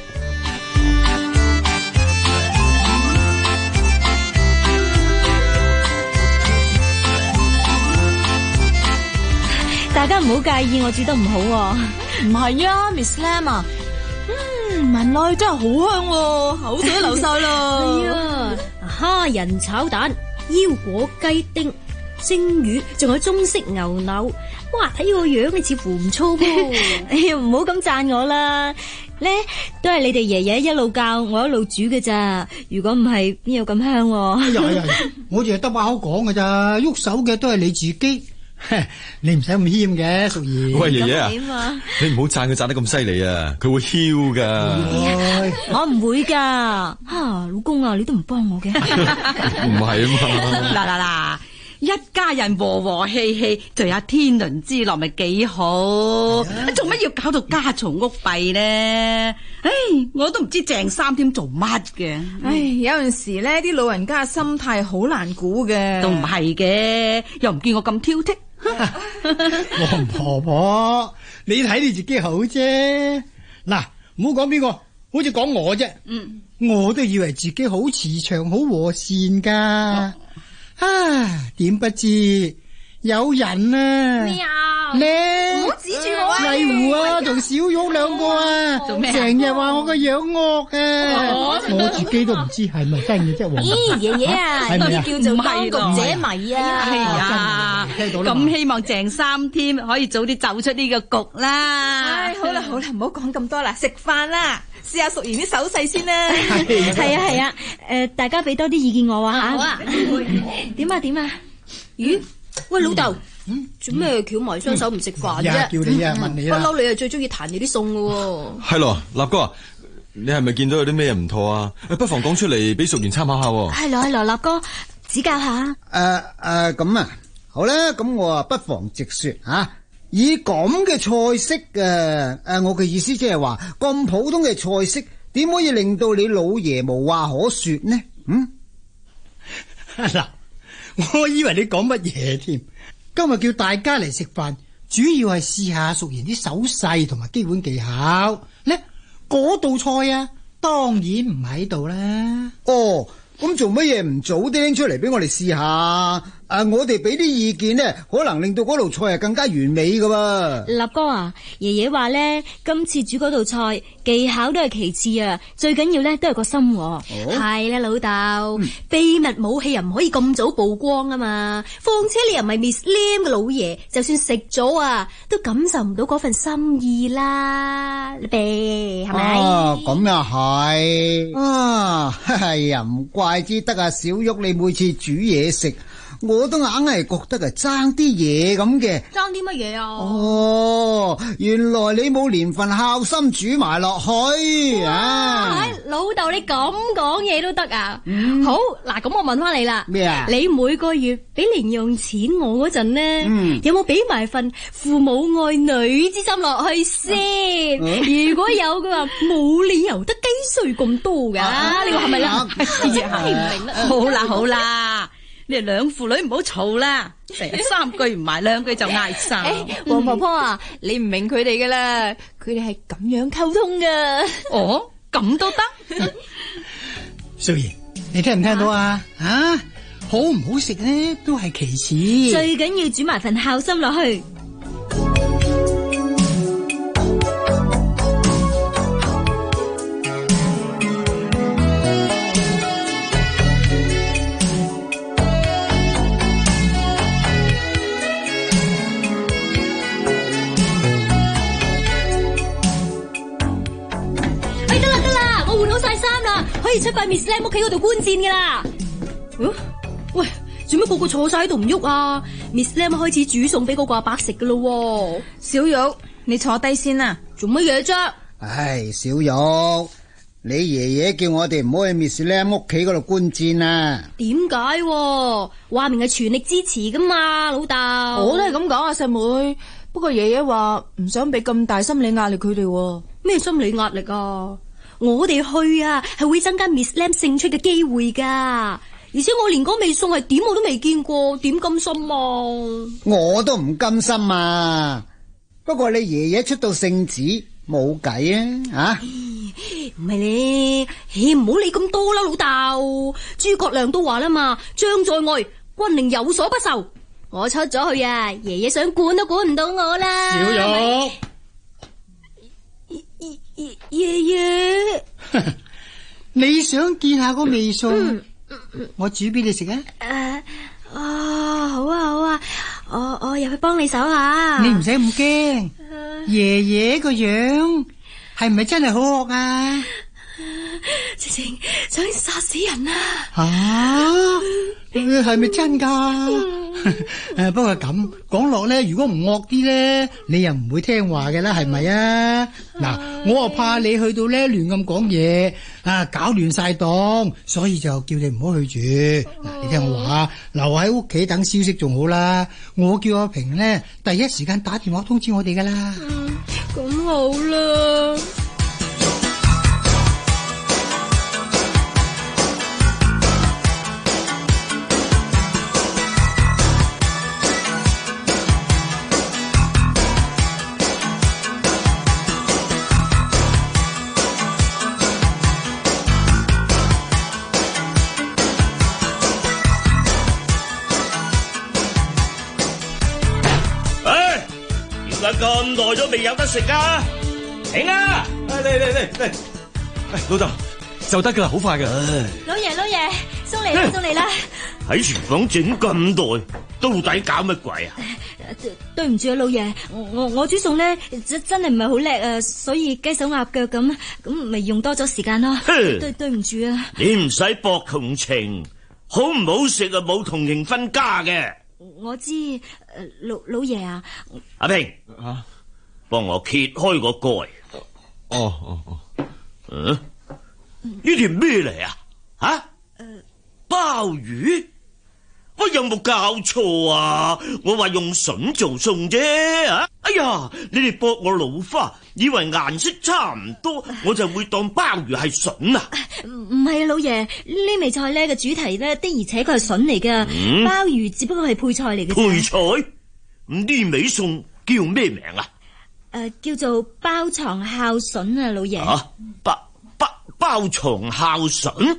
大家唔好介意我煮得唔好喎。 唔係啊 ，Miss Lam 啊，嗯，聞落去真係好香喎，口水都流晒啦。 係啊，蝦仁炒蛋、腰果雞丁、蒸魚，仲有中式牛柳。哇，睇個樣你似乎唔錯噃。 哎呀，唔好咁讚我啦，咧都係你哋爺爺一路教我一路煮嘅咋。如果唔係，邊有咁香啊？ 哎呀呀，我淨係得把口講嘅咋，喐手嘅都係你自己。你唔使咁謙嘅，淑儀。 喂，爺爺啊，你唔好讚佢讚得咁犀利啊，佢會囂噶。 我唔會噶，啊，老公啊，你都唔幫我嘅。 唔係啊嘛。 嗱嗱嗱，一家人和和氣氣，就有天倫之樂，咪幾好？做乜要搞到家嘈屋閉呢？唉，我都唔知鄭三添做乜嘅。 唉，有陣時咧，啲老人家嘅心態好難估嘅。 都唔係嘅，又唔見我咁挑剔。 王婆婆，你睇你自己好啫。嗱，唔好講邊個，好似講我啫。嗯，我都以為自己好慈祥、好和善噶。啊，點不知有人啊！ 咩啊？ 咧， 唔好指住我啊！ 麗湖啊，同小玉兩個啊， 做咩啊？ 成日話我個樣惡啊！我自己都唔知係咪真嘅啫。 咦，爺爺啊，呢啲叫做當局者迷啊！ 哎呀，咁希望鄭三添可以早啲走出呢個局啦。 唉，好啦好啦，唔好講咁多啦，食飯啦，試下淑賢啲手勢先啦。 係啊係啊，誒，大家俾多啲意見我啊吓。 好啊。 點啊點啊？ 咦？喂，老豆，做咩翹埋雙手唔食飯呀啫？ 叫你啊，問你不啦。 嬲你係最中意彈你啲餸嘅。 係咯，立哥啊，你係咪見到有啲咩唔妥啊？不妨講出嚟俾淑賢參考下。 係咯係咯，立哥指教下。 誒誒，咁啊，好啦，咁我啊不妨直說啊。以咁嘅菜式嘅，誒，我嘅意思即係話咁普通嘅菜式，點可以令到你老爺無話可說呢？嗯， 嗱，我以為你講乜嘢添？今日叫大家嚟食飯，主要係試下淑賢啲手勢同埋基本技巧。咧，嗰道菜啊，當然唔喺度啦。 哦，咁做乜嘢唔早啲拎出嚟俾我哋試下？誒，我哋俾啲意見呢，可能令到嗰道菜係更加完美噶噃。 立哥啊，爺爺話咧，今次煮嗰道菜技巧都係其次啊，最緊要咧都係個心。係啦，老豆，秘密武器又唔可以咁早曝光啊嘛。況且你又唔係 Miss Lam 嘅老爺，就算食咗啊，都感受唔到嗰份心意啦，啤係咪？ 啊，咁又係啊，係呀，唔怪之得啊，小玉你每次煮嘢食，我都硬係覺得係爭啲嘢咁嘅。 爭啲乜嘢啊？ 哦，原來你冇連份孝心煮埋落去啊！ 老豆你咁講嘢都得啊？嗯、好嗱，咁我問翻你啦。 咩啊？ 你每個月俾零用錢我嗰陣呢， 嗯、有冇俾埋份父母愛女之心落去先？嗯、如果有嘅話，冇理由得雞碎咁多噶。啊、你話係咪啦？真係唔明啦。 好啦好啦。你哋兩父女唔好嘈啦，成三句唔埋兩句就嗌晒。 黃婆婆啊，你唔明佢哋噶啦，佢哋係咁樣溝通噶。 哦，咁都得。 淑賢，你聽唔聽到啊？啊，好唔好食呢？都係其次， 最緊要煮埋份孝心落去。 可以出翻 Miss Lam 屋企嗰度觀戰噶啦。嗯，喂，做乜個個坐晒喺度唔喐啊 ？Miss Lam 開始煮餸俾嗰個阿伯食噶咯。 小玉，你坐低先啦。 做乜嘢啫？ 唉，小玉，你爺爺叫我哋唔好去 Miss Lam 屋企嗰度觀戰啊。 點解？話明係全力支持噶嘛，老豆。 我都係咁講啊，細妹。不過爺爺話唔想俾咁大心理壓力佢哋。 咩心理壓力啊？我哋去啊，係會增加 Miss Lam 勝出嘅機會噶。 而且我連嗰味餸係點我都未見過，點甘心啊？ 我都唔甘心啊！不過你爺爺出到聖旨，冇計啊！吓， 唔係咧，咦，唔好理咁多啦，老豆。諸葛亮都話啦嘛，將在外，軍令有所不受。我出咗去啊，爺爺想管都管唔到我啦。 小玉， 爺爺爺， 你想見下個味餸？嗯我煮俾你食啊！ 誒，哦，好啊好啊，我我入去幫你手下。 你唔使咁驚，爺爺個樣係唔係真係好惡啊？ 直情想殺死人啊！ 吓，係咪真噶？誒，不過咁講落咧，如果唔惡啲咧，你又唔會聽話嘅啦，係咪啊？嗱，我啊怕你去到咧亂咁講嘢啊，搞亂晒檔，所以就叫你唔好去住。嗱，你聽我話，留喺屋企等消息仲好啦。我叫阿平咧，第一時間打電話通知我哋噶啦。 嗯，咁好啦。 咁耐都未有得食啊！停啊！ 嚟嚟嚟嚟，老豆就得噶啦，好快噶。 老爺老爺，送嚟啦送嚟啦！ 喺廚房整咁耐，到底搞乜鬼啊？ 對對唔住啊，老爺，我我煮餸咧真真係唔係好叻啊，所以雞手鴨腳咁咁咪用多咗時間咯。對對唔住啊！ 你唔使博同情，好唔好食啊？冇同情分家嘅。 我知，誒老老爺啊， 阿平啊，幫我揭開個蓋。 哦哦哦， 嗯，呢條咩嚟啊？吓，誒，鮑魚？我有冇搞錯啊？我話用筍做餸啫，啊！哎呀，你哋博我老花，以為顏色差唔多，我就會當鮑魚係筍啊？ 唔唔係啊，老爺，呢味菜咧嘅主題咧的而且確係筍嚟噶， 嗯、 鮑魚只不過係配菜嚟嘅。 配菜？咁呢味餸叫咩名啊？誒、 呃，叫做包藏孝筍啊，老爺。 啊，包包包藏孝筍。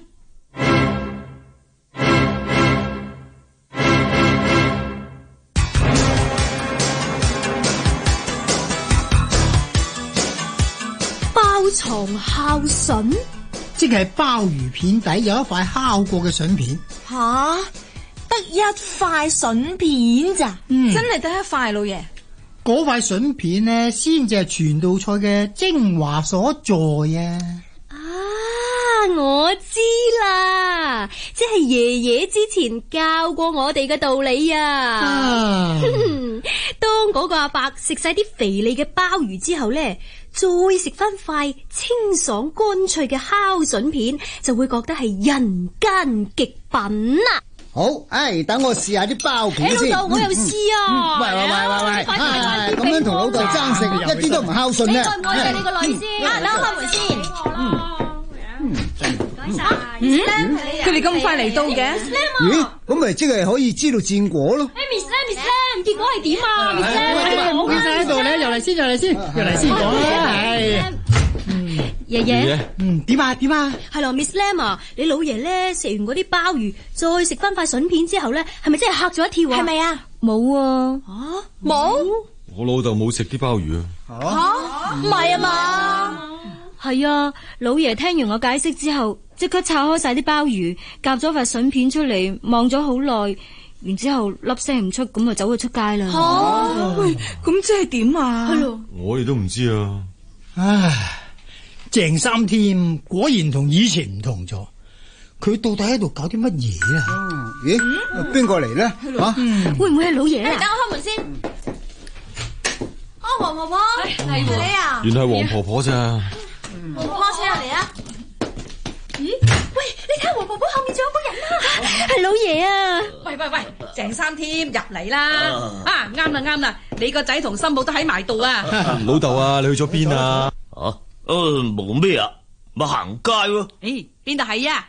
包藏孝筍， 即係鮑魚片底有一塊烤過嘅筍片。 吓，得一塊筍片咋？ 嗯， 真係得一塊，老爺。 嗰塊筍片呢，先至係全道菜嘅精華所在啊！ 啊，我知啦，即係爺爺之前教過我哋嘅道理啊！啊當嗰個阿伯食晒啲肥膩嘅鮑魚之後咧，再食翻塊清爽乾脆嘅烤筍片，就會覺得係人間極品啊！ 好，唉，等我試下啲鮑片先。 老豆，我又試啊！ 喂喂喂喂喂，咁樣同老豆爭食，一啲都唔孝順咧。 你愛唔愛你個女先？啊，拉開門先。 嗯， 唔該晒。 嗯，佢哋咁快嚟到嘅？ 咦，咁咪即係可以知道戰果咯？ 誒，Miss Lam，Miss Lam，結果係點啊？Miss Lam， 唔好企晒喺度咧，又嚟先，又嚟先，又嚟先講啦，係。 爺爺， 嗯，點啊點啊？ 係咯 ，Miss Lam 啊，你老爺咧食完嗰啲鮑魚，再食翻塊筍片之後咧，係咪真係嚇咗一跳啊？ 係咪啊？ 冇啊，吓冇？ 我老豆冇食啲鮑魚啊。 吓，唔係啊嘛？係啊，老爺聽完我解釋之後，即刻拆開晒啲鮑魚，夾咗塊筍片出嚟，望咗好耐，然之後粒聲唔出，咁就走咗出街啦。 吓，喂，咁即係點啊？ 係咯， 我哋都唔知啊。 唉。鄭三添果然同以前唔同咗，佢到底喺度搞啲乜嘢啊？ 咦，邊個嚟咧？吓， 會唔會係老爺啊？ 等我開門先。啊，黃婆婆，係你啊？ 原來係黃婆婆咋？ 黃婆婆車入嚟啊！ 咦？喂，你睇黃婆婆後面仲有個人啊！係老爺啊！ 喂喂喂，鄭三添入嚟啦！啊，啱啦啱啦，你個仔同新抱都喺埋度啊！ 老豆啊，你去咗邊啊？ 啊？誒，冇咩啊，咪行街咯。 誒，邊度係啊？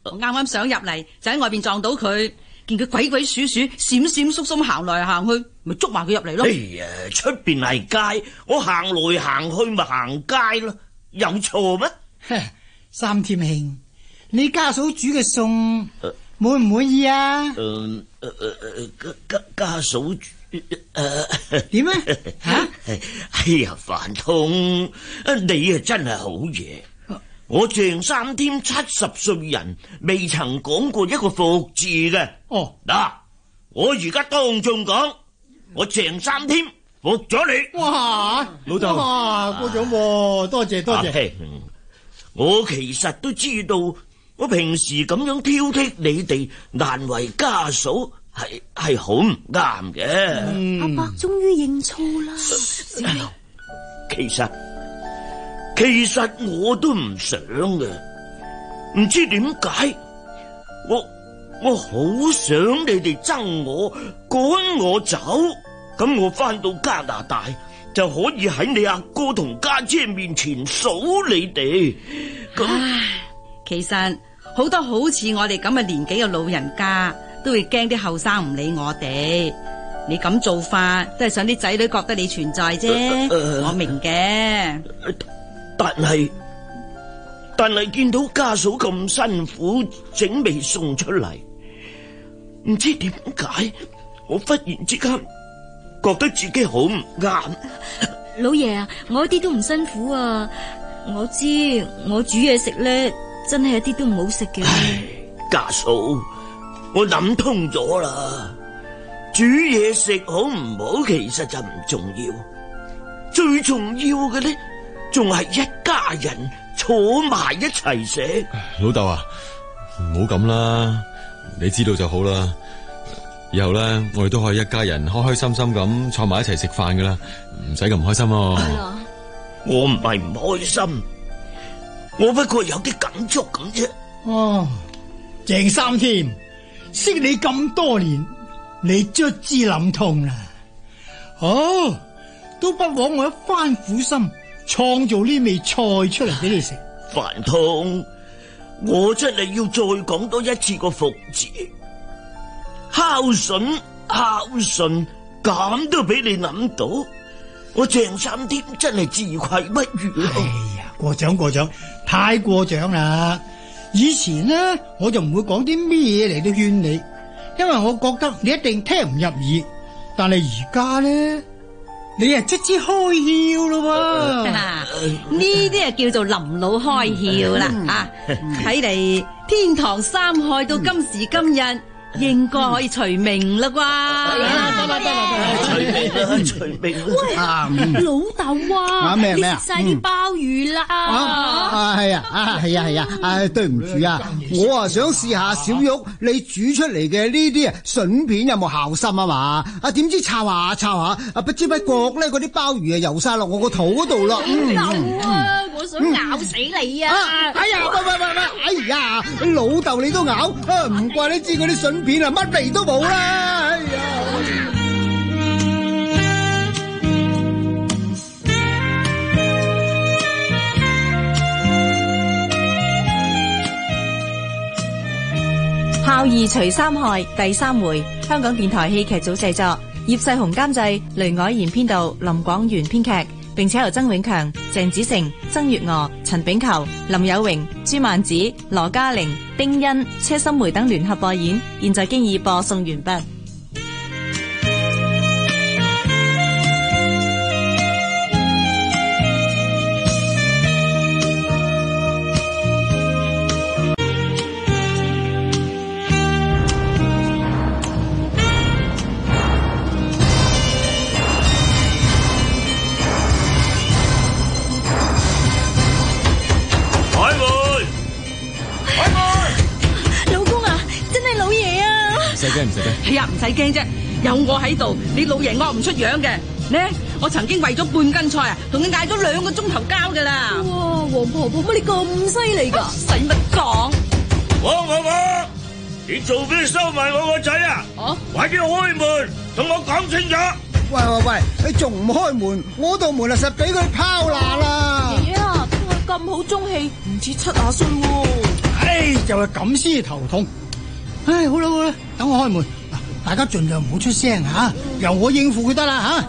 我啱啱想入嚟就喺外邊撞到佢，見佢鬼鬼祟祟、閃閃縮縮行來行去，咪捉埋佢入嚟咯。 哎呀，出邊係街，我行來行去咪行街咯，有錯咩？ 三添兄，你家嫂煮嘅餸滿唔滿意啊？ 誒誒誒，家家嫂煮誒點啊？吓？ 哎呀，飯通，你啊真係好嘢。我鄭三添七十歲人，未曾講過一個服字嘅。 哦， 嗱，我而家當眾講，我鄭三添服咗你。 哇， 老豆， 哇，過獎喎，多謝多謝。 我其實都知道，我平時咁樣挑剔你哋，難為家嫂，係係好唔啱嘅。 阿伯終於認錯啦。 其實。其實我都唔想嘅，唔知點解，我我好想你哋憎我，趕我走，咁我翻到加拿大就可以喺你阿哥同家姐面前數你哋。咁其實好多好似我哋咁嘅年紀嘅老人家，都會驚啲後生唔理我哋。你咁做法都係想啲仔女覺得你存在啫，呃呃、我明嘅。 呃但係，但係見到家嫂咁辛苦整味餸出嚟，唔知點解，我忽然之間覺得自己好唔啱。 老爺啊，我一啲都唔辛苦啊！我知我煮嘢食咧，真係一啲都唔好食嘅。 家嫂，我諗通咗啦，煮嘢食好唔好其實就唔重要，最重要嘅咧，仲係一家人坐埋一齊食。 老豆啊，唔好咁啦，你知道就好啦。以後咧，我哋都可以一家人開開心心咁坐埋一齊食飯噶啦，唔使咁唔開心啊。 係啦， 我唔係唔開心，我不過有啲感觸咁啫。 哦，鄭三添，識你咁多年，你卒之諗通啦。哦，都不枉我一番苦心創造呢味菜出嚟俾你食。 飯通，我真係要再講多一次個服字。孝順孝順，咁都俾你諗到，我鄭三添真係自愧不如。 哎呀，過獎過獎，太過獎啦！以前呢，我就唔會講啲咩嘢嚟到勸你，因為我覺得你一定聽唔入耳。但係而家咧，你啊卒之開竅咯喎！ 呢啲啊叫做臨老開竅啦啊！睇嚟天堂三害到今時今日，應該可以除名啦啩？ 得啦得啦得啦， 除名啦除名啦！ 老豆啊， 啊咩咩啊你食晒啲鮑魚啦！ 啊係啊啊係啊係啊！啊對唔住啊，我啊想試下小玉你煮出嚟嘅呢啲啊筍片有冇孝心啊嘛？啊點知抄下抄下啊不知不覺咧嗰啲鮑魚啊游晒落我個肚嗰度啦！ 老啊，我想咬死你啊！ 哎呀喂喂喂喂！哎呀老豆你都咬啊！唔怪你知嗰啲筍片啊乜味都冇啦！哎呀！ 孝義除三害第三回，香港電台戲劇組製作，葉世雄監製，雷凱賢編導，林廣元編劇，並且由曾永強、鄭子誠、曾月娥、陳炳球、林有榮、朱曼子、羅嘉玲、丁欣、車心梅等聯合播演。現在經已播送完畢。 唔使驚， 係啊，唔使驚啫，有我喺度，你老爺惡唔出樣嘅。呢，我曾經為咗半斤菜啊，同你嗌咗兩個鐘頭交噶啦。 哇，黃婆婆乜你咁犀利噶？ 使乜講？ 黃婆婆，你做咩收埋我個仔啊？ 哦， 快啲開門，同我講清楚。 喂喂喂，你仲唔開門？我道門啊實俾佢拋爛啦！ 爺爺啊，佢咁好中氣，唔似七啊歲喎。 哎唉，就係咁先至頭痛。唉，好啦好啦，等我開門。嗱，大家盡量唔好出聲吓，由我應付佢得啦吓。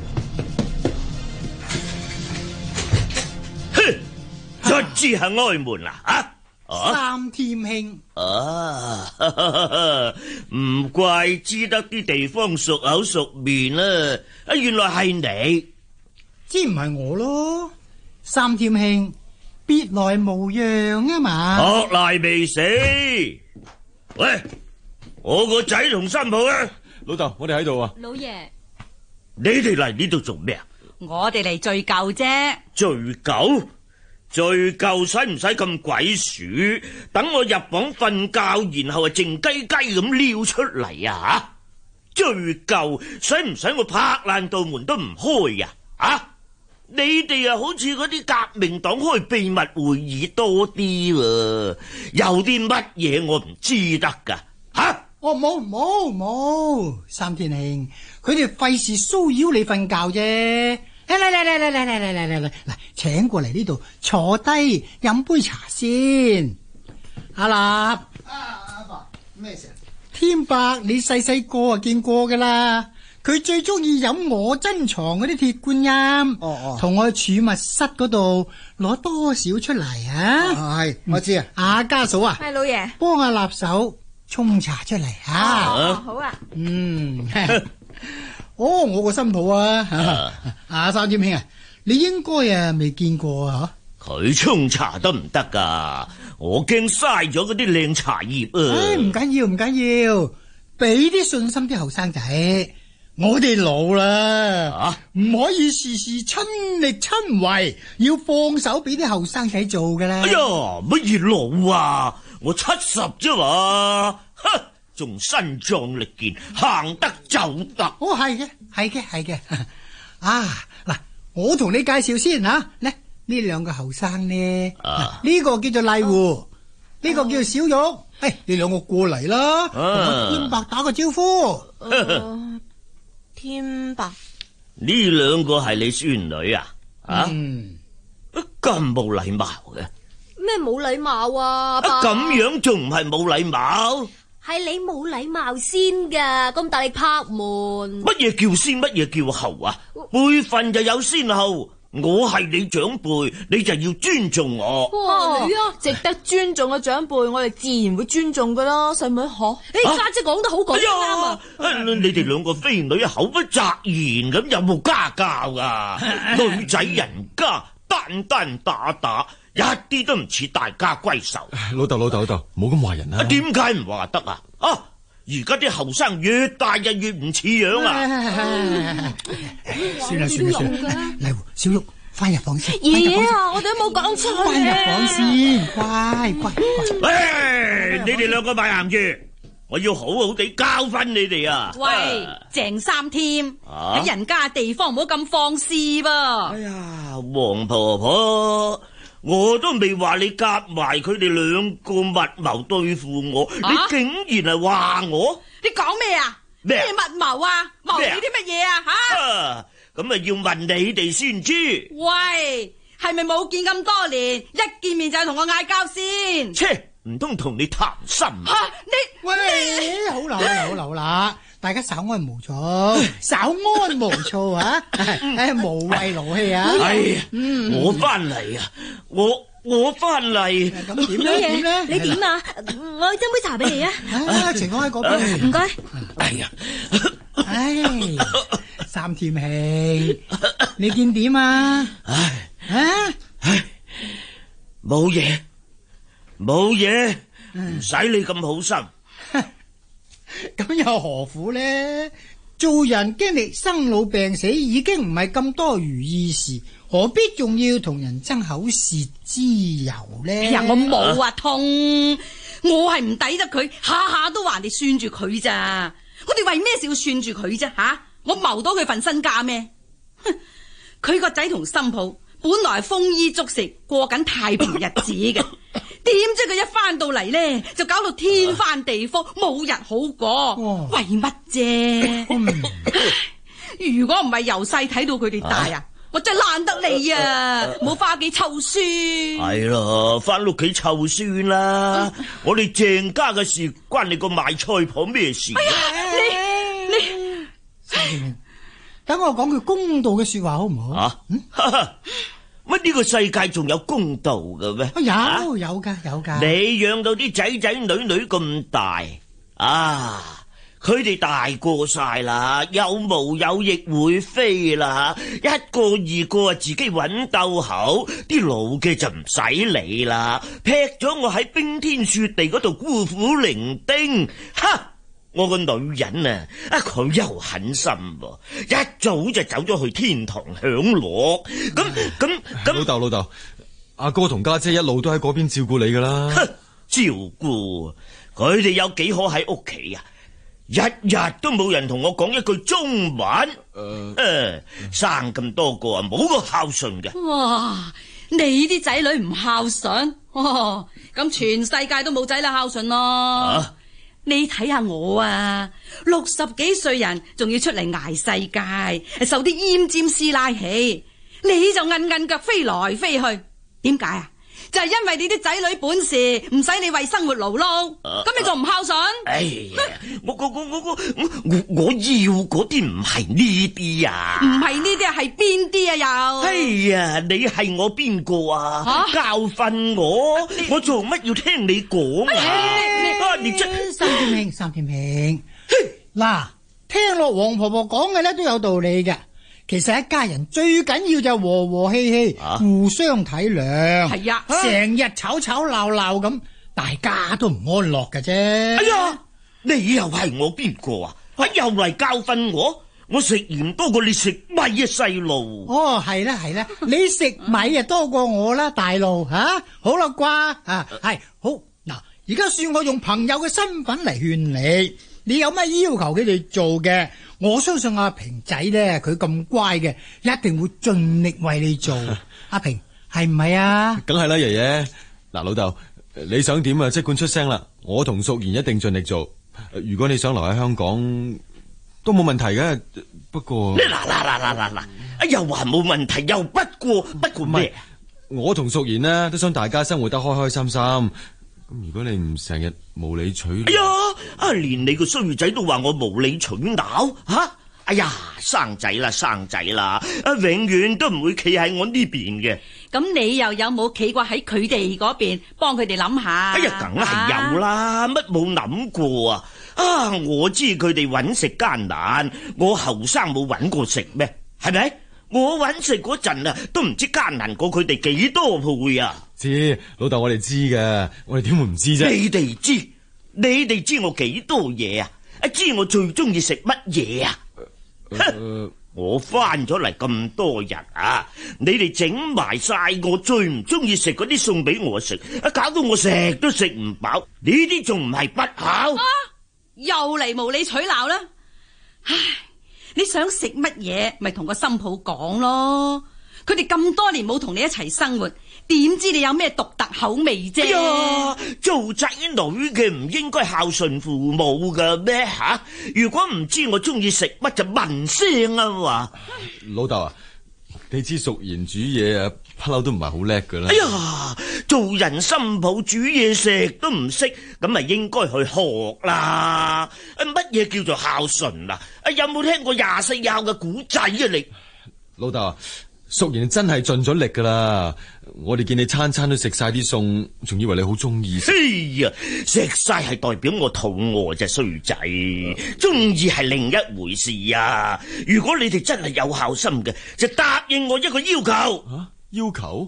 哼，卒之係開門啦啊！ 三添兄啊，唔怪知得啲地方熟口熟面啦。啊，原來係你， 知唔係我咯？三添兄，別來無恙啊嘛！ 學賴未死。喂，我個仔同新抱啊！ 老豆，我哋喺度啊！ 老爺， 你哋嚟呢度做咩啊？ 我哋嚟聚舊啫。 聚舊？聚舊使唔使咁鬼鼠？等我入房瞓覺，然後啊靜雞雞咁撩出嚟啊！聚舊使唔使我拍爛道門都唔開呀？啊！你哋啊好似嗰啲革命黨開秘密會議多啲喎，有啲乜嘢我唔知得噶吓？ 哦，冇冇冇，三天兄，佢哋費事騷擾你瞓覺啫。嚟嚟嚟嚟嚟嚟嚟嚟嚟嚟，嗱，請過嚟呢度坐低飲杯茶先。阿立，阿阿爸，咩事啊？天伯，你細細個啊見過噶啦，佢最中意飲我珍藏嗰啲鐵觀音。哦哦，同我去儲物室嗰度攞多少出嚟啊？係，我知啊。阿家嫂啊， 係老爺， 幫阿立手沖茶出嚟啊！ 哦，好啊。 嗯。哦，我個新抱啊，阿三添兄啊，你應該啊未見過啊？ 佢沖茶得唔得噶？我驚嘥咗嗰啲靚茶葉啊！ 唉，唔緊要唔緊要，俾啲信心啲後生仔。我哋老啦，唔、啊、可以事事親力親為，要放手俾啲後生仔做噶啦。 哎呀，乜嘢老啊？我七十啫嘛，哼！仲身壯力健，行得走得。 哦，係嘅，係嘅，係嘅。啊，嗱，我同你介紹先吓，咧呢兩個後生呢，呢、啊、個叫做麗湖，呢、啊、個叫做小玉。誒、哎，你兩個過嚟啦，同我天伯打個招呼。 呃、天伯， 呢兩個係你孫女啊？啊，咁嗯冇禮貌嘅。 咩冇禮貌啊？ 咁、啊、樣仲唔係冇禮貌？ 係你冇禮貌先噶，咁大力拍門。 乜嘢叫先，乜嘢叫後啊？輩分就有先後，我係你長輩，你就要尊重我。 哇，你啊，值得尊重嘅長輩，我哋自然會尊重噶啦，細妹嗬。 誒，家姐講得好，講得啱啊！ 你哋兩個飛女口不擇言咁，有冇家教啊？女仔人家單單打打。一啲都唔似大家閨秀。 老豆老豆老豆，唔好咁話人啊！ 點解唔話得啊？啊！而家啲後生越大就越唔似樣啊！ 算啦算啦算啦，麗湖小玉翻入房先。 爺爺啊，我哋都冇講錯嘅。 翻入房先，乖乖乖。 喂，你哋兩個買鹹住，我要好好地教訓你哋啊！ 喂，鄭三添喺人家地方唔好咁放肆噃。 哎呀，黃婆婆。我都未話你夾埋佢哋兩個密謀對付我，啊、你竟然係話我？ 你講咩啊？咩密謀啊？謀你啲乜嘢啊？吓？ 咁啊要問你哋先知。 喂，係咪冇見咁多年，一見面就同我嗌交先？ 切，唔通同你談心？吓、 啊，你喂，好啦好啦好啦好啦，大家稍安無躁，稍安無躁啊！唉，無謂勞氣啊！ 哎呀，我翻嚟啊！我我翻嚟， 咁點咧？點咧？ 你點啊？我斟杯茶俾你啊！ 啊，情況喺嗰邊。 唔該。 哎呀， 唉，三添兄，你見點啊？ 唉啊， 唉，冇嘢，冇嘢，唔使你咁好心。 咁又何苦呢？做人經歷生老病死已經唔係咁多如意事，何必仲要同人爭口舌之由呢？ 哎呀，我冇啊，痛！我係唔抵得佢下下都話人哋算住佢咋？我哋為咩事要算住佢啫？吓、啊，我謀到佢份身家咩？哼！佢個仔同新抱本來係豐衣足食，過緊太平日子嘅。點知佢一翻到嚟咧，就搞到天翻地覆，冇日好過。哦、為乜啫？如果唔係由細睇到佢哋大啊， 我真係懶得你啊！冇翻屋企湊孫。 係咯，翻屋企湊孫啦。我哋鄭家嘅事關你個賣菜婆咩事？ 哎呀，你你， 等我講句公道嘅說話好唔好？ 啊，乜呢個世界仲有公道嘅咩？ 有、 啊、 有噶有噶。 你養到啲仔仔女女咁大啊！佢哋大過晒啦，有毛有翼會飛啦，一個二個啊自己搵兜口，啲老嘅就唔使理啦，劈咗我喺冰天雪地嗰度孤苦伶仃，哈！我個女人啊，啊佢又狠心噃，一早就走咗去天堂享樂，咁咁咁。 老豆老豆，阿哥同家姐一路都喺嗰邊照顧你噶啦。 照顧佢哋有幾可喺屋企啊？日日都冇人同我講一句中文。誒、呃呃，生咁多個啊，冇個孝順嘅。 哇！你啲仔女唔孝順，哇！咁全世界都冇仔女孝順咯。啊你睇下我啊，六十幾歲人仲要出嚟捱世界，受啲奄尖師奶氣，你就韌韌腳飛來飛去，點解啊？就係因為你啲仔女本事唔使你為生活勞碌，咁、啊、你仲唔孝順？ 哎呀，我我我我我我我要嗰啲唔係呢啲啊， 唔係呢啲啊，係邊啲啊又？ 哎呀，你係我邊個啊？啊教訓我，啊、我做乜要聽你講啊？啊你真三天平，三天平。嗱，聽落黃婆婆講嘅咧都有道理嘅。其實一家人最緊要就和和氣氣，啊、互相體諒。 係呀， 成日吵吵鬧鬧咁，大家都唔安樂嘅啫。 哎呀，你又係我邊個啊？啊又嚟教訓我？我食鹽多過你食米嘅細路。 哦，係啦係啦，你食米啊多過我啦，大路吓、啊。好啦啩啊，係好嗱。而家算我用朋友嘅身份嚟勸你，你有咩要求佢哋做嘅？我相信阿平仔咧，佢咁乖嘅，一定會盡力為你做。阿平係唔係啊？ 梗係啦，爺爺。嗱，老豆，你想點啊？即管出聲啦，我同淑賢一定盡力做。如果你想留喺香港，都冇問題嘅。不過， 嗱嗱嗱嗱嗱嗱，又話冇問題，又不過不過咩？ 我同淑賢呢，都想大家生活得開開心心。咁如果你唔成日無理取鬧，哎呀，啊連你個衰仔都話我無理取鬧吓、啊，哎呀生仔啦生仔啦，啊永遠都唔會企喺我呢邊嘅。 咁你又有冇企過喺佢哋嗰邊幫佢哋諗下？ 哎呀，梗係有啦，乜冇諗過啊？啊我知佢哋搵食艱難，我後生冇搵過食咩？係咪？我搵食嗰陣啊，都唔知艱難過佢哋幾多倍啊！ 知老豆，我哋知嘅，我哋點會唔知啫？ 你哋知，你哋知我幾多嘢啊？啊，知我最中意食乜嘢啊？呃、我翻咗嚟咁多日啊，你哋整埋晒我最唔中意食嗰啲餸俾我食，啊，搞到我食都食唔飽，呢啲仲唔係不孝？ 啊，又嚟無理取鬧啦！唉。你想食乜嘢，咪同個新抱講咯。佢哋咁多年冇同你一齊生活，點知你有咩獨特口味啫？哎呀，做仔女嘅唔應該孝順父母噶咩吓？如果唔知我中意食乜就問聲啊嘛。 老豆啊，你知淑賢煮嘢啊，不嬲都唔係好叻噶啦。 哎呀，做人新抱煮嘢食都唔識，咁咪應該去學啦。乜嘢叫做孝順啊？有冇聽過廿四孝嘅古仔啊？你老豆啊，淑賢真係盡咗力噶啦。我哋見你餐餐都食晒啲餸，仲以為你好中意食。 哎呀，食晒係代表我肚餓啫，衰仔。中意係另一回事啊！如果你哋真係有孝心嘅，就答應我一個要求。 啊？要求？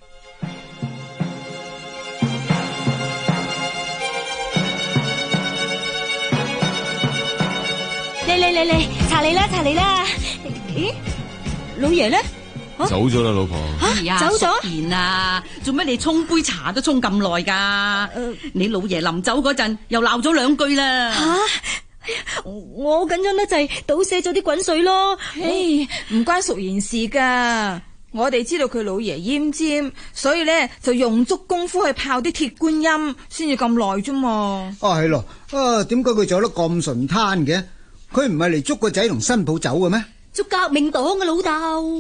嚟嚟嚟嚟，查你啦查你啦！咦，老爺咧？ 走咗啦，老婆。 吓，走咗？賢啊，做乜你沖杯茶都沖咁耐噶？你老爺臨走嗰陣又鬧咗兩句啦。 吓，我緊張得滯，倒瀉咗啲滾水咯。 唉，唔關淑賢事噶。我哋知道佢老爺奄尖，所以咧就用足功夫去泡啲鐵觀音，先至咁耐啫嘛。 啊，係咯，啊，點解佢走得咁順攤嘅？佢唔係嚟捉個仔同新抱走嘅咩？ 捉革命黨嘅老豆。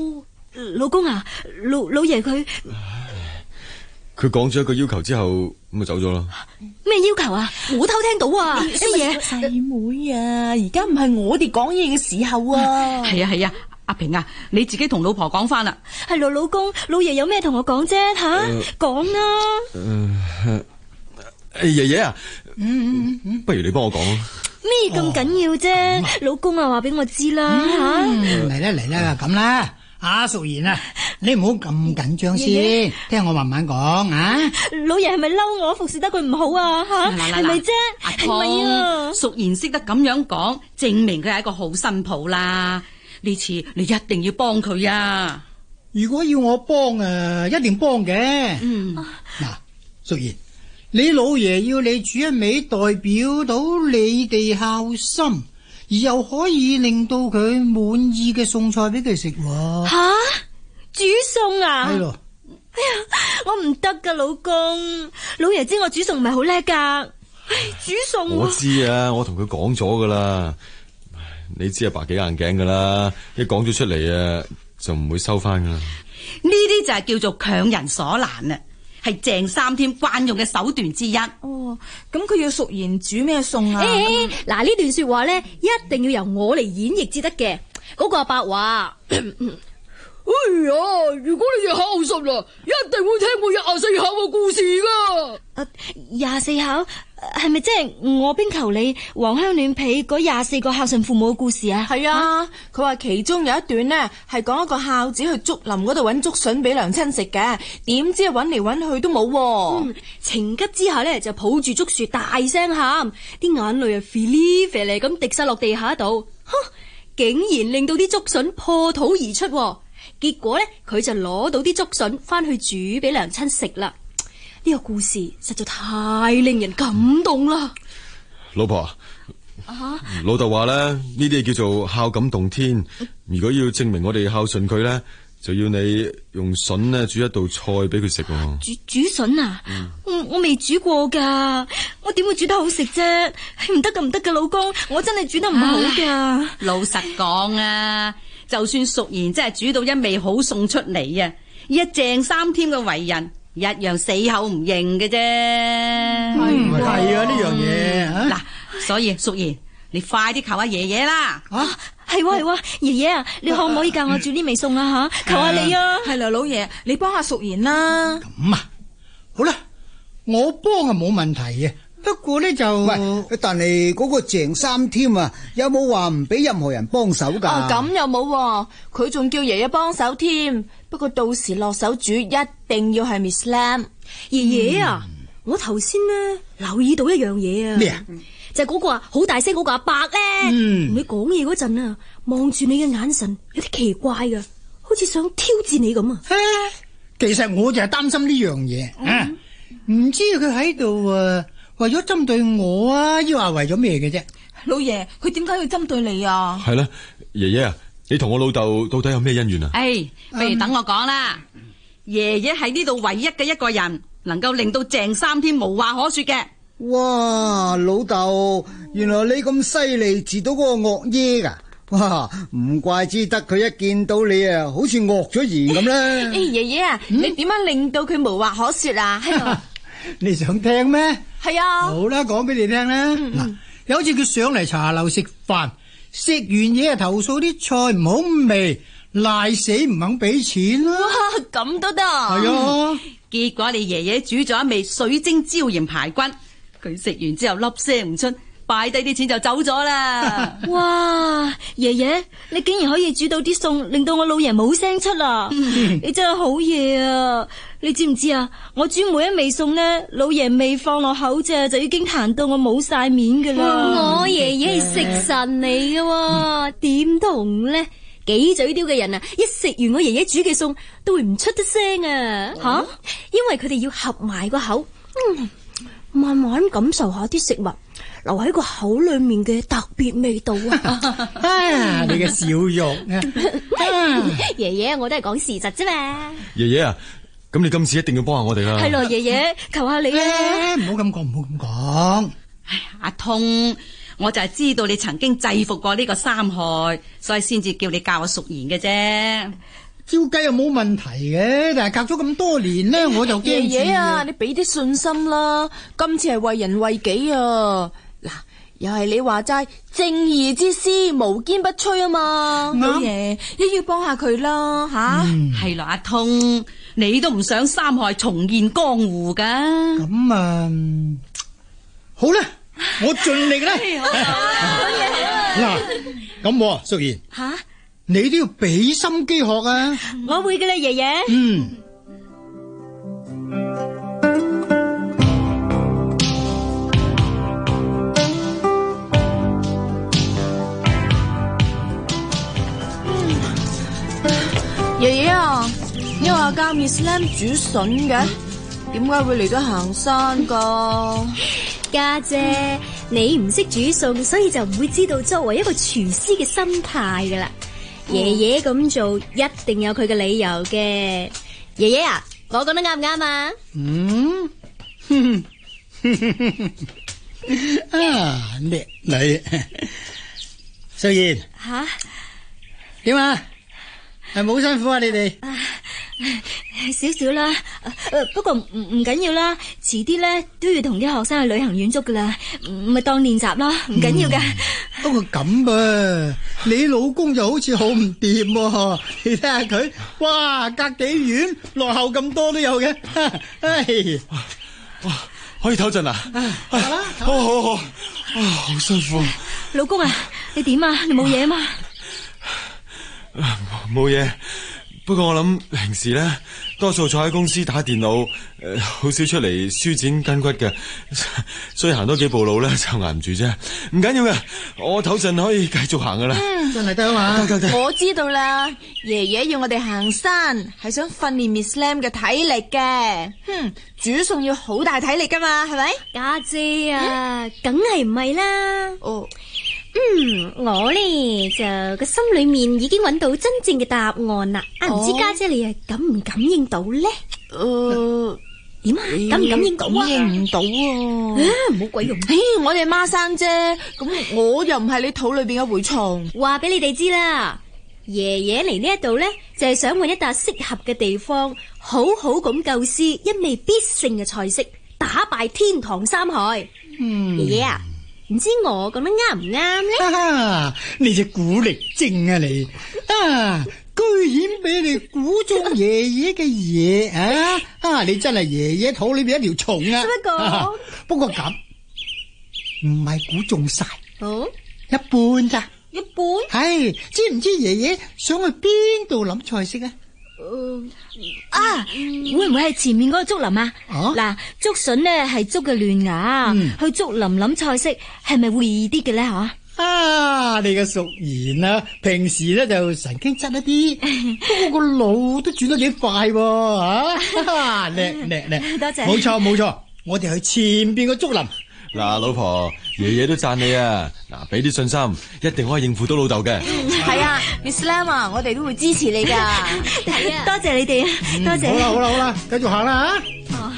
老公啊，老老爺佢佢講咗一個要求之後，咁就走咗啦。 咩要求啊？我偷聽到啊！乜嘢？ 細妹啊，而家唔係我哋講嘢嘅時候啊。 係啊係啊，阿平啊，你自己同老婆講翻啦。 係咯，老公，老爺有咩同我講啫？吓，講啊！ 誒，爺爺啊，嗯嗯嗯，不如你幫我講啊。 咩咁緊要啫？老公啊，話俾我知啦吓。 嚟啦嚟啦，咁啦。阿淑賢啊，你唔好咁緊張先，聽我慢慢講啊。 老爺係咪嬲我服侍得佢唔好啊？吓，係咪啫？係咪啊？ 淑賢識得咁樣講，證明佢係一個好新抱啦。呢次你一定要幫佢啊！ 如果要我幫啊，一定幫嘅。 嗯， 嗱，淑賢，你老爺要你煮一味代表到你哋孝心，而又可以令到佢滿意嘅餸菜俾佢食喎。 吓，煮餸啊？ 係咯。 哎呀，我唔得噶，老公。老爺知我煮餸唔係好叻噶。唉，煮餸。 我知啊，我同佢講咗噶啦。你知阿爸幾硬頸噶啦，一講咗出嚟啊，就唔會收翻噶啦。 呢啲就係叫做強人所難啊，係鄭三添慣用嘅手段之一。 哦，咁佢要淑賢煮咩餸啊？ 誒，嗱，呢段說話咧，一定要由我嚟演繹至得嘅。嗰個阿伯話：哎呀，如果你哋孝順啦，一定會聽過廿四孝嘅故事噶。廿四孝係咪即係臥冰求鯉、黃香暖被嗰廿四個孝順父母嘅故事啊？ 係啊，佢話其中有一段呢，係講一個孝子去竹林嗰度揾竹筍俾娘親食嘅，點知揾嚟揾去都冇。 嗯，情急之下呢，就抱住竹樹大聲喊，啲眼淚啊啡哩啡嚟咁滴晒落地下度，哼，竟然令到啲竹筍破土而出。結果呢，佢就攞到啲竹筍翻去煮俾娘親食啦。呢個故事實在太令人感動啦！ 老婆啊，老豆話咧，呢啲叫做孝感動天。如果要證明我哋孝順佢咧，就要你用筍咧煮一道菜俾佢食。 煮煮筍啊？嗯、我我未煮過噶，我點會煮得好食啫？唔得噶唔得噶，老公，我真係煮得唔好噶。 老實講啊，就算淑賢真係煮到一味好餸出嚟啊，一鄭三添嘅為人，一樣死口唔認嘅啫。 係係啊，呢樣嘢嗱，所以淑賢，你快啲求下爺爺啦。 啊，係喎係喎，爺爺啊，你可唔可以教我煮呢味餸啊？吓，求下你啊！ 係啦，老爺，你幫下淑賢啦。 咁啊，好啦，我幫啊冇問題嘅。不過咧就，喂，但係嗰個鄭三添啊，有冇話唔俾任何人幫手噶？ 啊，咁又冇，佢仲叫爺爺幫手添。不過到時落手煮一定要係 Miss Lam。 爺爺啊，嗯、我頭先呢留意到一樣嘢啊。 咩啊？ 就係嗰個啊，好大聲嗰個阿伯咧，同、嗯、你講嘢嗰陣啊，望住你嘅眼神有啲奇怪噶，好似想挑戰你咁啊。 其實我就係擔心呢樣嘢、嗯、啊，唔知佢喺度啊。為咗針對我啊，抑或為咗咩嘅啫？ 老爺，佢點解要針對你啊？ 係啦，爺爺啊，你同我老豆到底有咩恩怨啊？ 誒，不如等我講啦。爺爺係呢度唯一嘅一個人，能夠令到鄭三添無話可說嘅。 哇，老豆，原來你咁犀利，治到嗰個惡爺噶！哇，唔怪之得佢一見到你啊，好似惡咗言咁啦。 誒，爺爺啊，嗯、你點樣令到佢無話可說啊？ 你想聽咩？ 係啊， 好啦，講俾你聽啦。嗱、嗯嗯，有一次佢上嚟茶樓食飯，食完嘢啊投訴啲菜唔好味，賴死唔肯俾錢啦。 哇，咁都得？ 係啊， 結果你爺爺煮咗一味水晶椒鹽排骨，佢食完之後粒聲唔出，擺低啲錢就走咗啦。 哇，爺爺，你竟然可以煮到啲餸，令到我老爺冇聲出啦！你真係好嘢啊！你知唔知啊？我煮每一味餸呢，老爺未放落口啫，就已經彈到我冇晒面噶啦。我爺爺係食神嚟噶，點同呢？幾嘴刁嘅人啊，一食完我爺爺煮嘅餸，都會唔出得聲啊！吓、啊，因為佢哋要合埋個口，嗯，慢慢感受下啲食物留喺個口裏面嘅特別味道啊！ 啊，你嘅笑容啊！ 爺爺，我都係講事實啫嘛。 爺爺啊！咁你今次一定要幫下我哋啦！ 係咯，爺爺，求下你啊！ 唔好咁講，唔好咁講。 唉，阿通，我就係知道你曾經制服過呢個三害，所以先至叫你教我淑賢嘅啫。 照計又冇問題嘅，但係隔咗咁多年咧，我就驚爺爺啊， 住你俾啲信心啦，今次係為人為己啊！嗱，又係你話齋正義之師無堅不摧啊嘛， 啱老爺一於幫下佢啦吓。 係咯，阿通，你都唔想三害重現江湖噶？ 咁啊，好啦，我盡力啦。嗱，咁我淑賢吓， 你都要俾心機學啊！ 我會嘅啦，爺爺。 嗯。 爺爺啊，你話教 Miss Lam 煮筍嘅，點解會嚟咗行山噶？ 家姐，你唔識煮餸，所以就唔會知道作為一個廚師嘅心態噶啦。爺爺咁做一定有佢嘅理由嘅。爺爺啊，我講得啱唔啱啊？ 嗯，啊叻女，淑賢吓， 點啊？係咪好辛苦啊？你哋少少啦，誒，不過唔唔緊要啦，遲啲咧都要同啲學生去旅行遠足噶啦，咪當練習咯，唔緊要噶。 不過咁噃，你老公就好似好唔掂喎，你睇下佢，哇，隔幾遠，落後咁多都有嘅，唉， 哇，可以唞陣啊！好好好，啊，好辛苦。 老公啊，你點啊？你冇嘢啊嘛？ 冇嘢，不過我諗平時咧，多數坐喺公司打電腦，誒，好少出嚟舒展筋骨嘅，所以行多幾步路咧就捱唔住啫。唔緊要嘅，我唞陣可以繼續行噶啦。 嗯， 真係得啊嘛。 得得得， 我知道啦，爺爺要我哋行山，係想訓練 Miss Lam 嘅體力嘅。哼，煮餸要好大體力噶嘛，係咪？ 家姐啊，梗係唔係啦。 哦。 嗯，我呢就個心裏面已經揾到真正嘅答案啦。啊，唔知家姐你係感唔感應到咧？ 誒， 點啊？感唔感應到啊？ 感應唔到啊！ 冇鬼用。 唉，我哋孖生啫，咁我又唔係你肚裏邊嘅蛔蟲。 話俾你哋知啦，爺爺嚟呢一度咧，就係想揾一笪適合嘅地方，好好咁構思一味必勝嘅菜式，打敗天堂三害。 嗯， 爺爺啊！唔知我講得啱唔啱咧？ 哈哈，你隻古力精啊你啊，居然俾你估中爺爺嘅嘢啊！啊，你真係爺爺肚裏邊一條蟲啊！ 不過、啊、 不過咁唔係估中晒， 哦， 一半咋？ 一半？ 係知唔知爺爺想去邊度諗菜式啊？ Uh, 啊，會唔會係前面嗰個竹林啊？嗱、啊，竹筍咧係竹嘅嫩芽，嗯、去竹林諗菜式係咪會易啲嘅咧？吓啊，你個淑賢啊，平時咧就神經質一啲，不過個腦都轉得幾快喎，吓叻叻叻， 多謝， 冇錯冇錯，我哋去前邊個竹林。 嗱，老婆，爺爺都讚你啊！嗱，俾啲信心，一定可以應付到老豆嘅。 係啊 ，Miss Lam 啊，我哋都會支持你噶。 係啊，多謝你哋啊， 嗯、 多謝。 好啦好啦好啦，繼續行啦吓。哦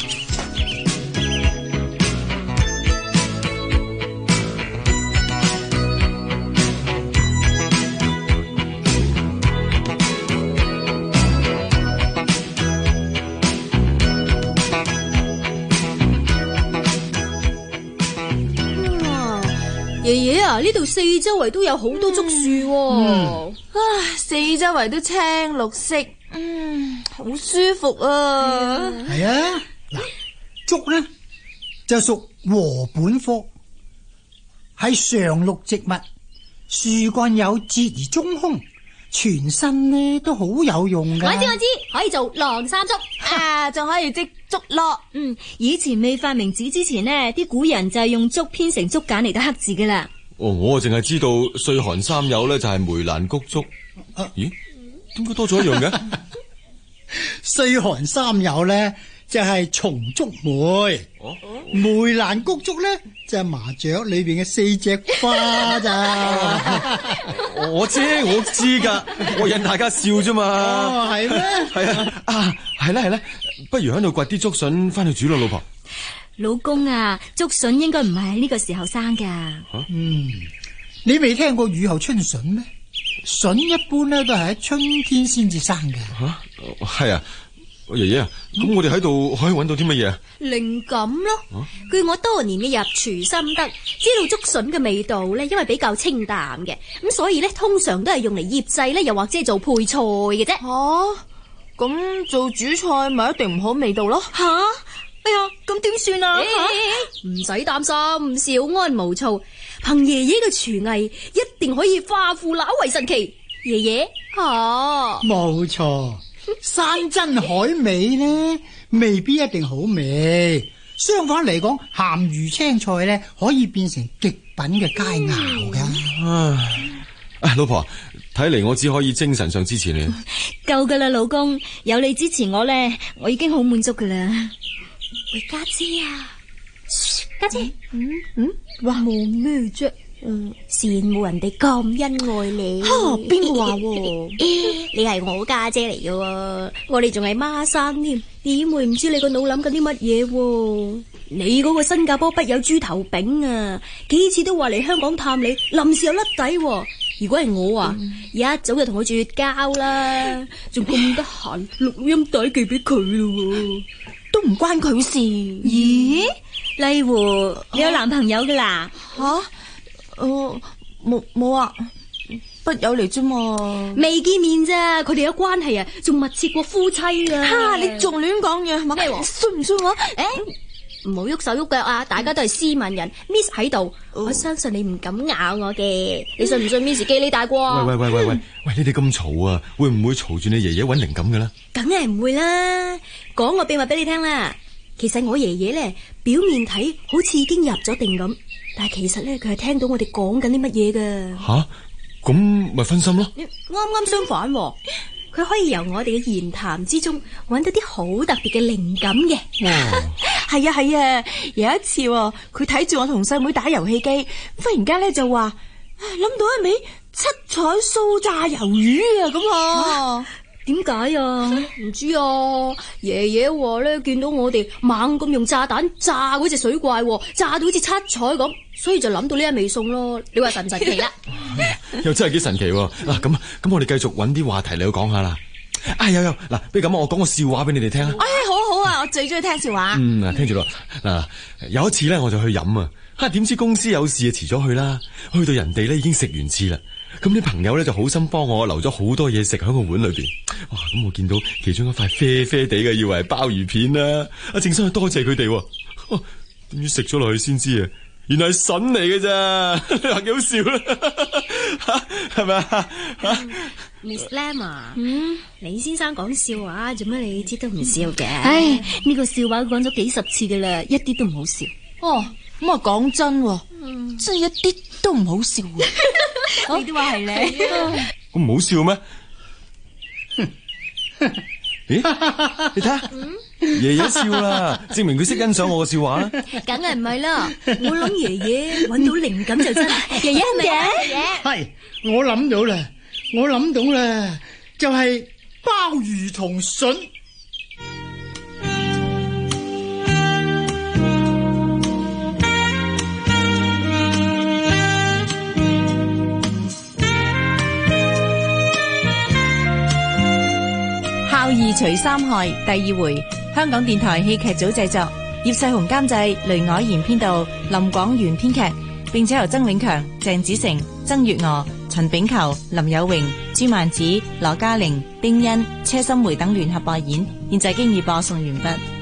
爺爺啊，呢度四周圍都有好多竹樹， 嗯，唉，四周圍都青綠色，嗯，好舒服啊。 係啊，嗱，竹咧就屬禾本科，係常綠植物，樹幹有節而中空，全身咧都好有用噶。 我知我知，可以做晾衫竹啊，仲可以織竹絡。 嗯，以前未發明紙之前呢，啲古人就係用竹編成竹簡嚟得刻字噶啦。 哦，我淨係知道歲寒三友咧就係梅蘭菊竹。啊，咦？點解多咗一樣嘅？ 歲寒三友咧就係松竹梅，哦、梅蘭菊竹咧就係麻雀裏邊嘅四隻花咋。 我知我知噶，我引大家笑啫嘛。 哦，係咩？ 係啊，啊，係啦係啦，不如喺度掘啲竹筍翻去煮咯，老婆。 老公啊，竹筍應該唔係喺呢個時候生噶。 嗯，你未聽過雨後春筍咩？ 筍一般咧都係喺春天先至生嘅。 吓，係啊，爺爺啊，咁我哋喺度可以揾到啲乜嘢啊？ 靈感咯。據我多年嘅入廚心得，知道竹筍嘅味道咧，因為比較清淡嘅，咁所以咧通常都係用嚟醃製咧，又或者係做配菜嘅啫。 吓，咁做主菜咪一定唔好味道咯。 吓，哎呀，咁點算啊？唔使擔心，少安毋躁。憑爺爺嘅廚藝，一定可以化腐朽為神奇。爺爺，吓， 冇錯，山珍海味呢未必一定好味，相反嚟講，鹹魚青菜呢可以變成極品嘅佳肴噶。 唉，啊，老婆，睇嚟我只可以精神上支持你。 夠噶啦，老公，有你支持我咧，我已經好滿足噶啦。 喂，家姐啊，家姐，嗯嗯，話冇咩啫，嗯，羨慕人哋咁恩愛你。 哈，邊個話？ 你係我家姐嚟嘅，我哋仲係孖生添，點會唔知你個腦諗緊啲乜嘢？你嗰個新加坡筆友豬頭炳啊，幾次都話嚟香港探你，臨時又甩底。如果係我啊，嗯、一早就同佢絕交啦，仲咁得閒錄音帶寄俾佢咯， 都唔關佢事。 咦，麗湖，你有男朋友噶啦？ 吓、啊，我冇冇啊，筆友嚟啫嘛， 未見面咋，佢哋有關係啊，仲密切過夫妻啊。 哈，你仲亂講嘢係嘛？信唔信我？誒、欸。 唔好喐手喐腳啊！大家都係斯文人 ，Miss 喺度，哦、我相信你唔敢咬我嘅。你信唔信 Miss 記你大過？ 喂喂喂喂喂喂，你哋咁嘈啊，會唔會嘈住你爺爺搵靈感嘅啦？ 梗係唔會啦，講個秘密俾你聽啦。其實我爺爺咧，表面睇好似已經入咗定咁，但係其實咧佢係聽到我哋講緊啲乜嘢噶。 吓，咁咪分心咯？ 啱啱相反、啊。佢可以由我哋嘅言談之中揾到啲好特別嘅靈感嘅。 係啊係啊，有一次佢睇住我同細妹打遊戲機，忽然間咧就話諗到一味七彩酥炸魷魚啊咁啊。 點解啊？唔知啊。爺爺話咧見到我哋猛咁用炸彈炸嗰隻水怪，炸到好似七彩咁，所以就諗到呢一味餸咯。你話神唔神奇啦？ 又真係幾神奇喎！嗱，咁咁我哋繼續揾啲話題嚟講下啦。啊有有，嗱，不如咁我講個笑話俾你哋聽啊。 哎，好好啊，我最中意聽笑話。 嗯，嗱，聽住咯。嗱，有一次咧，我就去飲啊，吓點知公司有事啊，遲咗去啦。去到人哋咧已經食完次啦。咁啲朋友咧就好心幫我留咗好多嘢食喺個碗裏邊。哇！咁我見到其中一塊啡啡地嘅，以為係鮑魚片啦。啊，正想去多謝佢哋，點知食咗落去先知啊！原來係筍嚟嘅咋，你話幾好笑啦，係咪啊 ？Miss Lam 啊，嗯，李先生講笑話，做乜你知都唔笑嘅？ 唉，呢個笑話講咗幾十次噶啦，一啲都唔好笑。 哦，咁啊講真，嗯、真係一啲都唔好笑。 你都話係你， 咁唔好笑咩？咦，你睇下，爺爺笑啦，證明佢識欣賞我個笑話啦。 梗係唔係啦，我諗爺爺搵到靈感就真。爺爺係咪啊？爺爺係，我諗到啦，我諗到啦，就係鮑魚同筍。 孝義除三害第二回，香港電台戲劇組製作，葉世雄監製，雷凱賢編導，林廣元編劇，並且由曾永強、鄭子誠、曾月娥、陳炳球、林有榮、朱曼子、羅嘉玲、丁欣、車心梅等聯合播演，現在經已播送完畢。